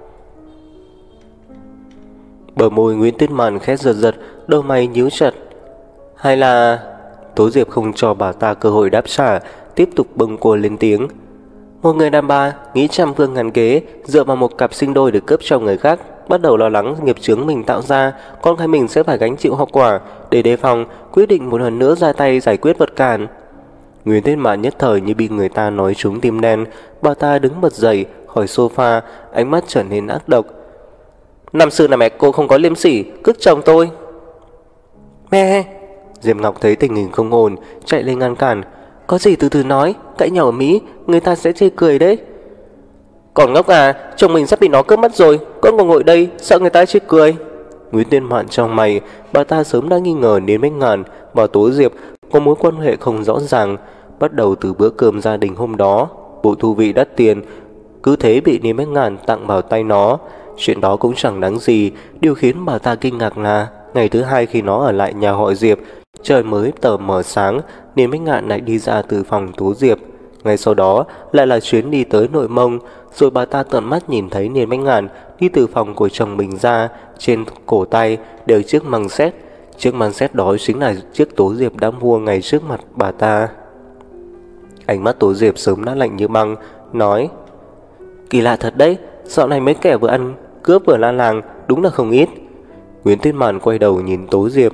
Bờ môi Nguyễn Tuyết Mạn khẽ giật giật, đôi mày nhíu chặt. Hay là... Tố Diệp không cho bà ta cơ hội đáp trả, tiếp tục bâng quơ lên tiếng. Một người đàn bà nghĩ trăm phương ngàn kế, dựa vào một cặp sinh đôi được cướp cho người khác, bắt đầu lo lắng nghiệp chướng mình tạo ra, con cái mình sẽ phải gánh chịu hậu quả. Để đề phòng, quyết định một lần nữa ra tay giải quyết vật cản. Nguyễn Tuyết Mạn nhất thời như bị người ta nói trúng tim đen. Bà ta đứng bật dậy khỏi sofa, ánh mắt trở nên ác độc. Năm xưa là mẹ cô không có liêm sỉ, cướp chồng tôi. Mẹ! Diệp Ngọc thấy tình hình không ổn, chạy lên ngăn cản. Có gì từ từ nói, cãi nhau ở Mỹ, người ta sẽ chê cười đấy. Còn ngốc à, chồng mình sắp bị nó cướp mất rồi, con còn ngồi đây, sợ người ta chê cười. Nguyễn Tuyên Mạn trong mày, bà ta sớm đã nghi ngờ đến Bách Ngạn và Tố Diệp có mối quan hệ không rõ ràng. Bắt đầu từ bữa cơm gia đình hôm đó, bộ thu vị đắt tiền cứ thế bị Niêm Bách Ngạn tặng vào tay nó. Chuyện đó cũng chẳng đáng gì. Điều khiến bà ta kinh ngạc là ngày thứ hai khi nó ở lại nhà họ Diệp, trời mới tờ mờ sáng, Niêm Bách Ngạn lại đi ra từ phòng Tố Diệp. Ngay sau đó lại là chuyến đi tới Nội Mông. Rồi bà ta tận mắt nhìn thấy Niên Bách Ngạn đi từ phòng của chồng mình ra, trên cổ tay đều chiếc măng xét. Chiếc măng xét đó chính là chiếc Tố Diệp đã mua ngày trước mặt bà ta. Ánh mắt Tố Diệp sớm đã lạnh như băng, nói: Kỳ lạ thật đấy, dạo này mấy kẻ vừa ăn cướp vừa la làng đúng là không ít. Nguyễn Tuyết Mạn quay đầu nhìn Tố Diệp.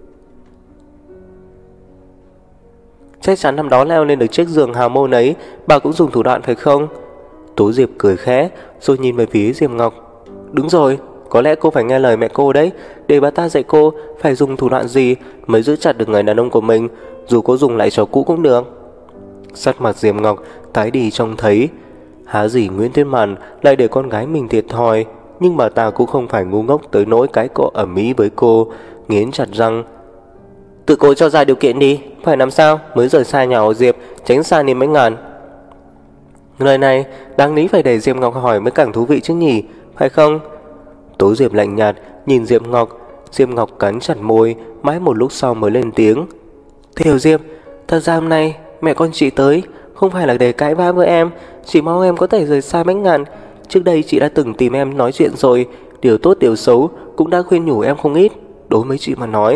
Chắc chắn năm đó leo lên được chiếc giường hào môn ấy, bà cũng dùng thủ đoạn phải không? Tố Diệp cười khẽ, rồi nhìn về phía Diệp Ngọc. Đúng rồi, có lẽ cô phải nghe lời mẹ cô đấy. Để bà ta dạy cô phải dùng thủ đoạn gì mới giữ chặt được người đàn ông của mình, dù có dùng lại trò cũ cũng được. Sắc mặt Diệp Ngọc tái đi trông thấy. Há gì Nguyễn Tuyết Mạn lại để con gái mình thiệt thòi. Nhưng bà ta cũng không phải ngu ngốc tới nỗi cái cọ ầm ĩ với cô, nghiến chặt răng. Tự cô cho ra điều kiện đi, phải làm sao mới rời xa nhà họ Diệp, tránh xa Niêm Bách Ngạn. Lời này đáng lý phải để Diệp Ngọc hỏi mới càng thú vị chứ nhỉ, phải không? Tố Diệp lạnh nhạt nhìn Diệp Ngọc. Diệp Ngọc cắn chặt môi, mãi một lúc sau mới lên tiếng. Tiểu Diệp, thật ra hôm nay mẹ con chị tới không phải là để cãi vã với em, chỉ mong em có thể rời xa Bách Ngạn. Trước đây chị đã từng tìm em nói chuyện rồi, điều tốt điều xấu cũng đã khuyên nhủ em không ít. Đối với chị mà nói,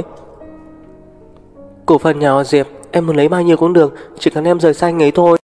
cổ phần nhà họ Diệp em muốn lấy bao nhiêu cũng được, chỉ cần em rời xa anh ấy thôi.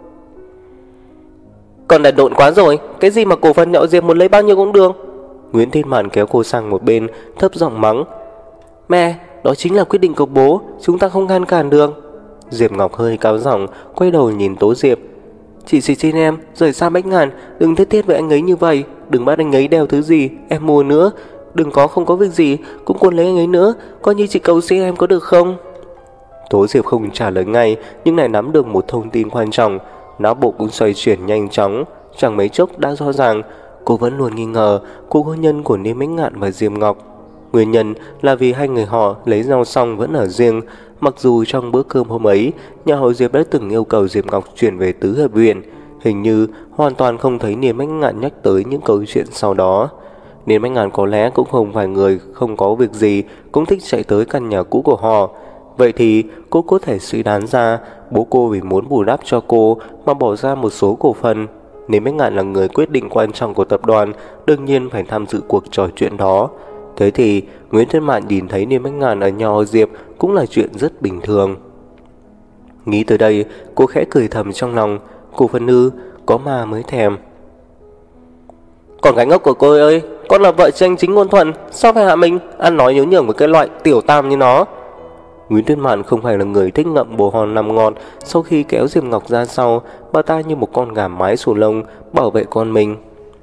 Còn đần độn quá rồi, cái gì mà cổ phần nhà họ Diệp muốn lấy bao nhiêu cũng được. Nguyễn Thiên Mạn kéo cô sang một bên, thấp giọng mắng. Mẹ, đó chính là quyết định của bố, chúng ta không ngăn cản được. Diệp Ngọc hơi cáu giọng, quay đầu nhìn Tố Diệp. Chị xin em, rời xa Bách Ngàn, đừng thiết thiết với anh ấy như vậy. Đừng bắt anh ấy đeo thứ gì em mua nữa. Đừng có không có việc gì cũng cuốn lấy anh ấy nữa. Coi như chị cầu xin em có được không? Tố Diệp không trả lời ngay, nhưng lại nắm được một thông tin quan trọng. Não bộ cũng xoay chuyển nhanh chóng, chẳng mấy chốc đã rõ ràng. Cô vẫn luôn nghi ngờ cuộc hôn nhân của Niêm Bách Ngạn và Diệp Ngọc. Nguyên nhân là vì hai người họ lấy nhau xong vẫn ở riêng. Mặc dù trong bữa cơm hôm ấy, nhà họ Diệp đã từng yêu cầu Diệp Ngọc chuyển về tứ hợp viện, hình như hoàn toàn không thấy Niêm Bách Ngạn nhắc tới những câu chuyện sau đó. Niêm Bách Ngạn có lẽ cũng không phải người không có việc gì cũng thích chạy tới căn nhà cũ của họ. Vậy thì cô có thể suy đoán ra bố cô vì muốn bù đắp cho cô mà bỏ ra một số cổ phần. Niêm Bách Ngạn là người quyết định quan trọng của tập đoàn, đương nhiên phải tham dự cuộc trò chuyện đó. Thế thì Nguyễn Thiên Mạn nhìn thấy Niêm Bách Ngạn ở nhà họ Diệp cũng là chuyện rất bình thường. Nghĩ tới đây, cô khẽ cười thầm trong lòng. Cổ phần ư, có mà mới thèm. Còn gái ngốc của cô ơi, con là vợ tranh chính ngôn thuận, sao phải hạ mình ăn nói nhớ nhường với cái loại tiểu tam như nó? Nguyễn Thiên Mạn không phải là người thích ngậm bồ hòn nằm ngọt. Sau khi kéo Diệp Ngọc ra sau, bà ta như một con gà mái xù lông bảo vệ con mình.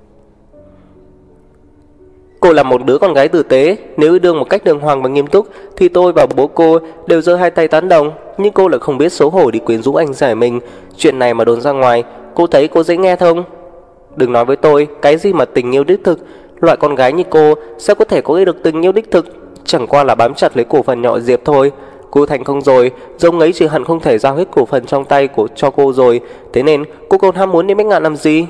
Cô là một đứa con gái tử tế, nếu yêu đương một cách đàng hoàng và nghiêm túc thì tôi và bố cô đều giơ hai tay tán đồng. Nhưng cô lại không biết xấu hổ đi quyến rũ anh rể mình. Chuyện này mà đồn ra ngoài, cô thấy cô dễ nghe không? Đừng nói với tôi cái gì mà tình yêu đích thực. Loại con gái như cô sao có thể có được tình yêu đích thực? Chẳng qua là bám chặt lấy cổ phần nhỏ Diệp thôi. Cô thành công rồi, giống ấy chỉ hẳn không thể giao hết cổ phần trong tay cho cô rồi. Thế nên cô còn ham muốn Niêm Bách Ngạn làm gì?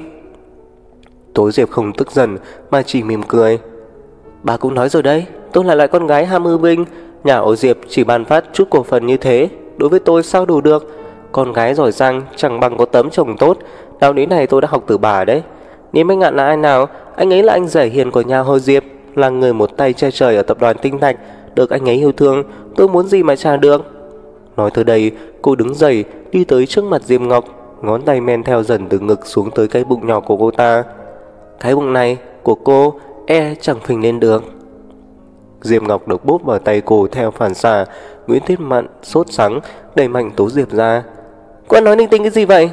Tố Diệp không tức giận mà chỉ mỉm cười. Bà cũng nói rồi đấy, tôi là loại con gái ham hư vinh. Nhà họ Diệp chỉ ban phát chút cổ phần như thế, đối với tôi sao đủ được? Con gái giỏi giang chẳng bằng có tấm chồng tốt. Đạo lý này tôi đã học từ bà đấy. Niêm Bách Ngạn là ai nào? Anh ấy là anh rể hiền của nhà họ Diệp, là người một tay che trời ở tập đoàn Tinh Thạch. Được anh ấy yêu thương, tôi muốn gì mà trả được. Nói tới đây, cô đứng dậy đi tới trước mặt Diệp Ngọc, ngón tay men theo dần từ ngực xuống tới cái bụng nhỏ của cô ta. Cái bụng này của cô chẳng phình lên được. Diệp Ngọc được bóp vào tay cô theo phản xạ. Nguyễn Thiên Mạn sốt sắng đẩy mạnh Tố Diệp ra. Cô nói linh tinh cái gì vậy?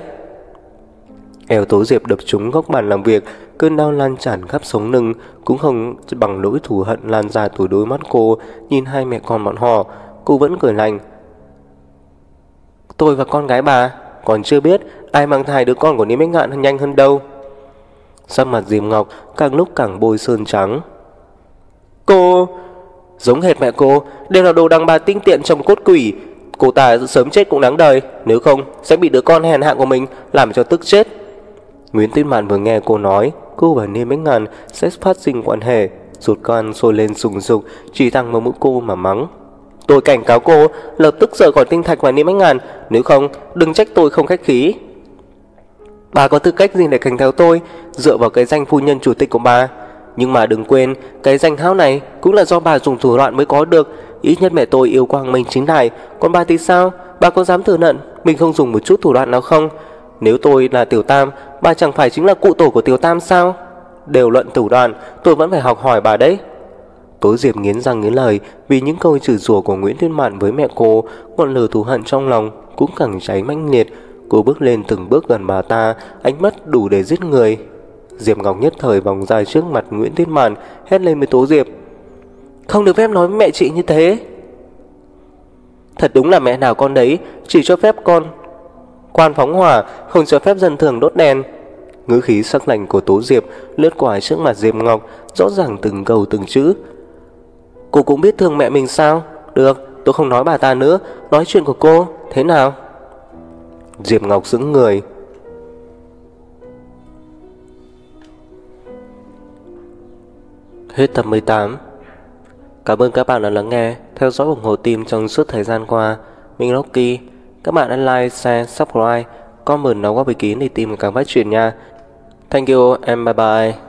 Eo Tố Diệp đập trúng góc bàn làm việc, cơn đau lan tràn khắp sống lưng, cũng không bằng nỗi thù hận lan ra từ đôi mắt cô. Nhìn hai mẹ con bọn họ, cô vẫn cười lạnh. Tôi và con gái bà còn chưa biết ai mang thai đứa con của Niêm Bách Ngạn nhanh hơn đâu. Sắc mặt Diệp Ngọc càng lúc càng bôi sơn trắng. Cô giống hệt mẹ cô, đều là đồ đàn bà tinh tiện trong cốt quỷ. Cô ta sớm chết cũng đáng đời, nếu không sẽ bị đứa con hèn hạ của mình làm cho tức chết. Nguyễn Tuyết Mạn vừa nghe cô nói cô và Niêm Bách Ngạn sẽ phát sinh quan hệ, ruột gan sôi lên sùng sục, chỉ thẳng vào mũi cô mà mắng. Tôi cảnh cáo cô lập tức rời khỏi Tinh Thạch và Niêm Bách Ngạn, nếu không đừng trách tôi không khách khí. Bà có tư cách gì để cảnh cáo tôi dựa vào cái danh phu nhân chủ tịch của bà? Nhưng mà đừng quên, cái danh hão này cũng là do bà dùng thủ đoạn mới có được. Ít nhất mẹ tôi yêu quang minh chính đại, còn bà thì sao? Bà có dám thừa nhận mình không dùng một chút thủ đoạn nào không? Nếu tôi là Tiểu Tam, bà chẳng phải chính là cụ tổ của Tiểu Tam sao? Đều luận thủ đoạn, tôi vẫn phải học hỏi bà đấy. Tố Diệp nghiến răng nghiến lời vì những câu chửi rủa của Nguyễn Thiên Mạn với mẹ cô, ngọn lửa thù hận trong lòng cũng càng cháy mãnh liệt. Cô bước lên từng bước gần bà ta, ánh mắt đủ để giết người. Diệp Ngọc nhất thời vòng ra trước mặt Nguyễn Thiên Mạn, hét lên với Tố Diệp. Không được phép nói với mẹ chị như thế. Thật đúng là mẹ nào con đấy, chỉ cho phép con quan phóng hỏa, không cho phép dân thường đốt đèn. Ngữ khí sắc lạnh của Tố Diệp lướt qua trước mặt Diệp Ngọc, rõ ràng từng câu từng chữ. Cô cũng biết thương mẹ mình sao? Được, tôi không nói bà ta nữa, nói chuyện của cô, thế nào? Diệp Ngọc sững người. Hết tập 18. Cảm ơn các bạn đã lắng nghe, theo dõi ủng hộ team trong suốt thời gian qua. Mình Rocky. Các bạn hãy like, share, subscribe, comment đóng góp ý kiến để team càng phát triển nha. Thank you and bye bye.